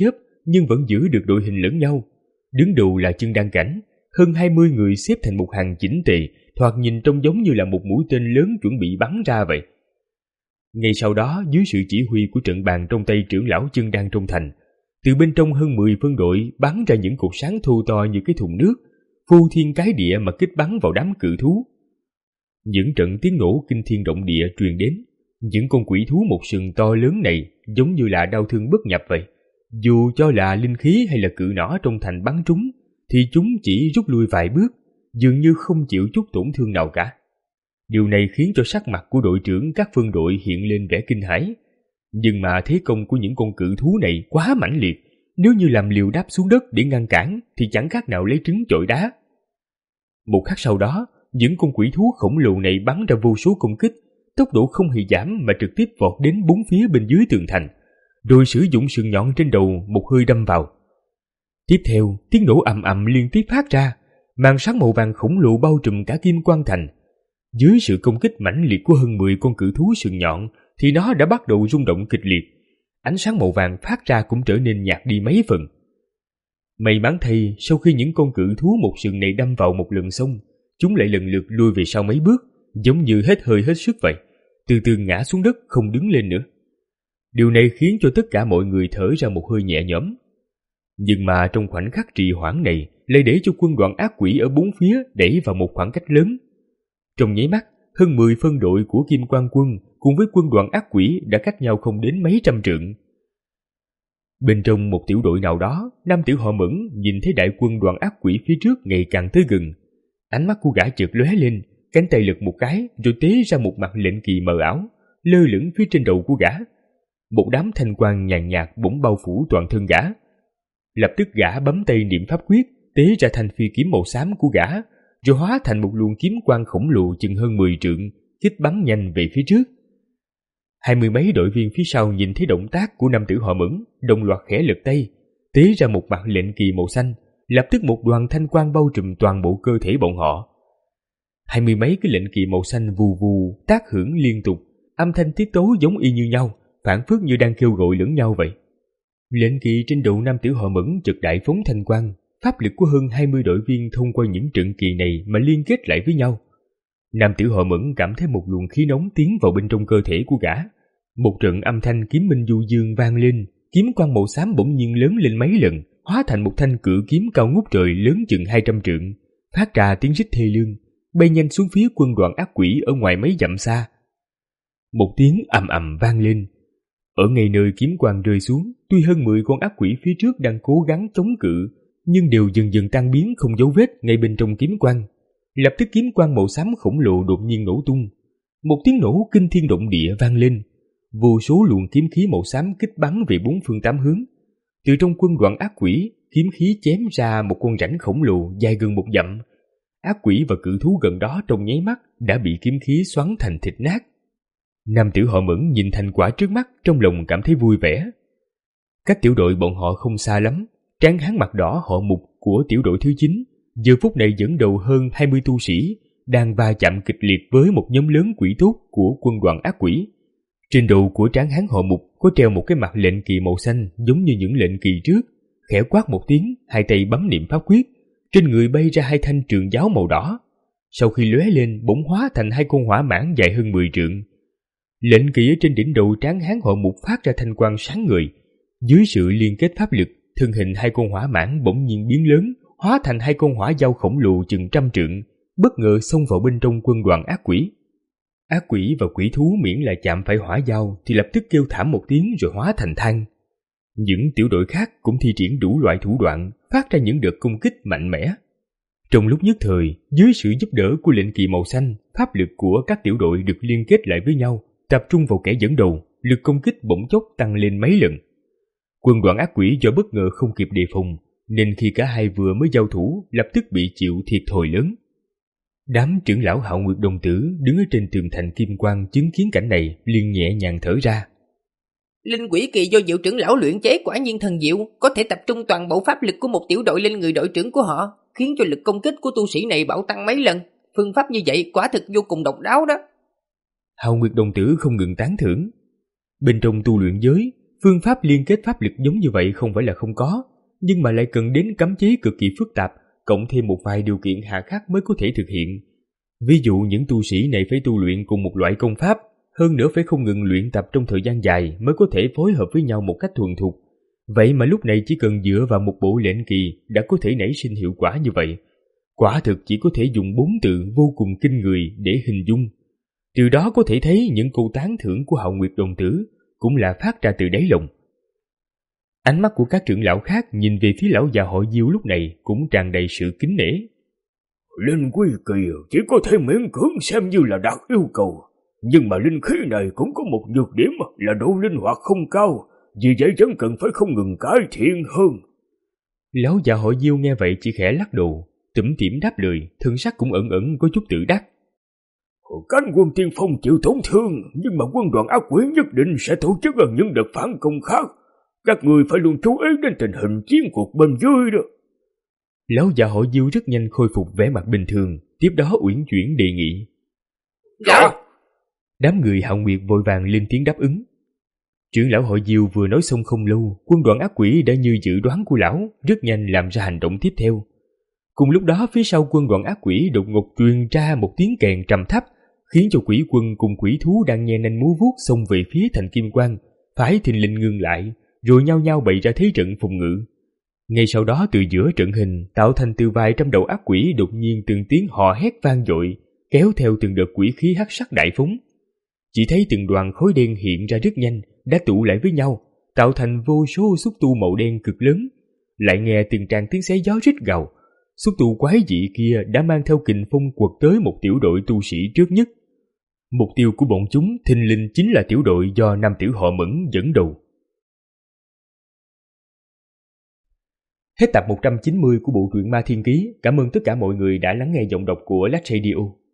nhưng vẫn giữ được đội hình lẫn nhau. Đứng đầu là Chân Đan cảnh, hơn hai mươi người xếp thành một hàng chỉnh tề, thoạt nhìn trông giống như là một mũi tên lớn chuẩn bị bắn ra vậy. Ngay sau đó, dưới sự chỉ huy của trận bàn trong tay trưởng lão Chân Đan trong thành, từ bên trong hơn mười phân đội bắn ra những cột sáng thô to như cái thùng nước, phô thiên cái địa mà kích bắn vào đám cự thú. Những trận tiếng nổ kinh thiên động địa truyền đến, những con quỷ thú một sừng to lớn này giống như là đau thương bất nhập vậy. Dù cho là linh khí hay là cự nỏ trong thành bắn trúng, thì chúng chỉ rút lui vài bước, dường như không chịu chút tổn thương nào cả. Điều này khiến cho sắc mặt của đội trưởng các phân đội hiện lên vẻ kinh hãi. Nhưng mà thế công của những con cự thú này quá mãnh liệt, nếu như làm liều đáp xuống đất để ngăn cản thì chẳng khác nào lấy trứng chọi đá. Một khắc sau đó, những con quỷ thú khổng lồ này bắn ra vô số công kích, tốc độ không hề giảm mà trực tiếp vọt đến bốn phía bên dưới tường thành, rồi sử dụng sừng nhọn trên đầu một hơi đâm vào. Tiếp theo, tiếng nổ ầm ầm liên tiếp phát ra, màn sáng màu vàng khổng lồ bao trùm cả Kim Quan thành. Dưới sự công kích mãnh liệt của hơn mười con cự thú sừng nhọn thì nó đã bắt đầu rung động kịch liệt. Ánh sáng màu vàng phát ra cũng trở nên nhạt đi mấy phần. May mắn thay, sau khi những con cự thú một sừng này đâm vào một lần xong, chúng lại lần lượt lui về sau mấy bước, giống như hết hơi hết sức vậy, từ từ ngã xuống đất không đứng lên nữa. Điều này khiến cho tất cả mọi người thở ra một hơi nhẹ nhõm. Nhưng mà trong khoảnh khắc trì hoãn này lại để cho quân đoàn ác quỷ ở bốn phía đẩy vào một khoảng cách lớn. Trong nháy mắt, hơn mười phân đội của Kim Quan quân cùng với quân đoàn ác quỷ đã cách nhau không đến mấy trăm trượng. Bên trong một tiểu đội nào đó, nam tử họ Mẫn nhìn thấy đại quân đoàn ác quỷ phía trước ngày càng tới gần. Ánh mắt của gã chợt lóe lên, cánh tay lật một cái rồi tế ra một mặt lệnh kỳ mờ ảo, lơ lửng phía trên đầu của gã. Một đám thanh quang nhàn nhạt bỗng bao phủ toàn thân gã. Lập tức gã bấm tay niệm pháp quyết, tế ra thanh phi kiếm màu xám của gã, rồi hóa thành một luồng kiếm quang khổng lồ chừng hơn mười trượng, kích bắn nhanh về phía trước. Hai mươi mấy đội viên phía sau nhìn thấy động tác của nam tử họ Mẫn, đồng loạt khẽ lật tay, tế ra một mặt lệnh kỳ màu xanh, lập tức một đoàn thanh quang bao trùm toàn bộ cơ thể bọn họ. Hai mươi mấy cái lệnh kỳ màu xanh vù vù tác hưởng liên tục, âm thanh tiết tấu giống y như nhau, phản phất như đang kêu gọi lẫn nhau vậy. Lệnh kỳ trên đầu nam tử họ Mẫn chợt đại phóng thanh quang, pháp lực của hơn hai mươi đội viên thông qua những trận kỳ này mà liên kết lại với nhau. Nam tử họ Mẫn cảm thấy một luồng khí nóng tiến vào bên trong cơ thể của gã. Một trận âm thanh kiếm minh du dương vang lên, kiếm quang màu xám bỗng nhiên lớn lên mấy lần, hóa thành một thanh cự kiếm cao ngút trời lớn chừng hai trăm trượng, phát ra tiếng rít thê lương, bay nhanh xuống phía quân đoàn ác quỷ ở ngoài mấy dặm xa. Một tiếng ầm ầm vang lên. Ở ngay nơi kiếm quang rơi xuống, tuy hơn mười con ác quỷ phía trước đang cố gắng chống cự, nhưng đều dần dần tan biến không dấu vết ngay bên trong kiếm quang. Lập tức kiếm quang màu xám khổng lồ đột nhiên nổ tung. Một tiếng nổ kinh thiên động địa vang lên. Vô số luồng kiếm khí màu xám kích bắn về bốn phương tám hướng. Từ trong quân đoàn ác quỷ, kiếm khí chém ra một con rãnh khổng lồ dài gần một dặm. Ác quỷ và cự thú gần đó trong nháy mắt đã bị kiếm khí xoắn thành thịt nát. Nam tử họ Mẫn nhìn thành quả trước mắt, trong lòng cảm thấy vui vẻ. Cách tiểu đội bọn họ không xa lắm, tráng hán mặt đỏ họ Mục của tiểu đội thứ chín giờ phút này dẫn đầu hơn hai mươi tu sĩ, đang va chạm kịch liệt với một nhóm lớn quỷ tốt của quân đoàn ác quỷ. Trên đầu của tráng hán họ Mục có treo một cái mặt lệnh kỳ màu xanh giống như những lệnh kỳ trước. Khẽ quát một tiếng, hai tay bấm niệm pháp quyết, trên người bay ra hai thanh trường giáo màu đỏ. Sau khi lóe lên, bỗng hóa thành hai con hỏa mãng dài hơn mười trượng. Lệnh kỳ ở trên đỉnh đầu tráng hán họ Mục phát ra thanh quang sáng người. Dưới sự liên kết pháp lực, thân hình hai con hỏa mãng bỗng nhiên biến lớn, hóa thành hai con hỏa dao khổng lồ chừng trăm trượng, bất ngờ xông vào bên trong quân đoàn ác quỷ. Ác quỷ và quỷ thú miễn là chạm phải hỏa dao thì lập tức kêu thảm một tiếng rồi hóa thành than. Những tiểu đội khác cũng thi triển đủ loại thủ đoạn, phát ra những đợt công kích mạnh mẽ. Trong lúc nhất thời, dưới sự giúp đỡ của lệnh kỳ màu xanh, pháp lực của các tiểu đội được liên kết lại với nhau, tập trung vào kẻ dẫn đầu, lực công kích bỗng chốc tăng lên mấy lần. Quân đoàn ác quỷ do bất ngờ không kịp đề phòng, nên khi cả hai vừa mới giao thủ, lập tức bị chịu thiệt thòi lớn. Đám trưởng lão Hạo Nguyệt đồng tử đứng ở trên tường thành kim quang chứng kiến cảnh này liền nhẹ nhàng thở ra. Linh quỷ kỳ do Diệu trưởng lão luyện chế quả nhiên thần diệu, có thể tập trung toàn bộ pháp lực của một tiểu đội lên người đội trưởng của họ, khiến cho lực công kích của tu sĩ này bạo tăng mấy lần. Phương pháp như vậy quả thực vô cùng độc đáo đó. Hạo Nguyệt đồng tử không ngừng tán thưởng. Bên trong tu luyện giới, Phương pháp liên kết pháp lực giống như vậy không phải là không có, nhưng mà lại cần đến cấm chế cực kỳ phức tạp, cộng thêm một vài điều kiện hà khắc mới có thể thực hiện. Ví dụ những tu sĩ này phải tu luyện cùng một loại công pháp, hơn nữa phải không ngừng luyện tập trong thời gian dài mới có thể phối hợp với nhau một cách thuần thục. Vậy mà lúc này chỉ cần dựa vào một bộ lệnh kỳ đã có thể nảy sinh hiệu quả như vậy. Quả thực chỉ có thể dùng bốn từ vô cùng kinh người để hình dung. Từ đó có thể thấy những câu tán thưởng của Hạo Nguyệt đồng tử cũng là phát ra từ đáy lòng. Ánh mắt của các trưởng lão khác nhìn về phía lão già họ Diêu lúc này cũng tràn đầy sự kính nể. Linh quy kỳ chỉ có thể miễn cưỡng xem như là đạt yêu cầu, nhưng mà linh khí này cũng có một nhược điểm là độ linh hoạt không cao, vì vậy vẫn cần phải không ngừng cải thiện hơn. Lão già họ Diêu nghe vậy chỉ khẽ lắc đầu, tủm tỉm đáp lời, thân sắc cũng ẩn ẩn có chút tự đắc. Cánh quân tiên phong chịu tổn thương, nhưng mà quân đoàn ác quỷ nhất định sẽ tổ chức những đợt phản công khác. Các người phải luôn chú ý đến tình hình chiến cuộc bên dưới đó. Lão già họ Diêu rất nhanh khôi phục vẻ mặt bình thường, tiếp đó uyển chuyển đề nghị. Dạ. Đám người Hạo Nguyệt vội vàng lên tiếng đáp ứng. Trưởng lão họ Diêu vừa nói xong không lâu, quân đoàn ác quỷ đã như dự đoán của lão, rất nhanh làm ra hành động tiếp theo. Cùng lúc đó phía sau quân đoàn ác quỷ đột ngột truyền ra một tiếng kèn trầm thấp, khiến cho quỷ quân cùng quỷ thú đang nhe nanh múa vuốt xông về phía thành kim quang, phải thình lình ngừng lại, rồi nhao nhao bày ra thế trận phòng ngự. Ngay sau đó từ giữa trận hình tạo thành từ vài trăm đầu ác quỷ đột nhiên từng tiếng hò hét vang dội, kéo theo từng đợt quỷ khí hắc sắc đại phóng. Chỉ thấy từng đoàn khối đen hiện ra rất nhanh, đã tụ lại với nhau, tạo thành vô số xúc tu màu đen cực lớn. Lại nghe từng tràng tiếng xé gió rít gào, xúc tu quái dị kia đã mang theo kình phong quật tới một tiểu đội tu sĩ trước nhất. Mục tiêu của bọn chúng thình lình chính là tiểu đội do nam tử họ Mẫn dẫn đầu. Hết tập một trăm chín mươi của bộ truyện Ma Thiên Ký. Cảm ơn tất cả mọi người đã lắng nghe giọng đọc của Lách Radio.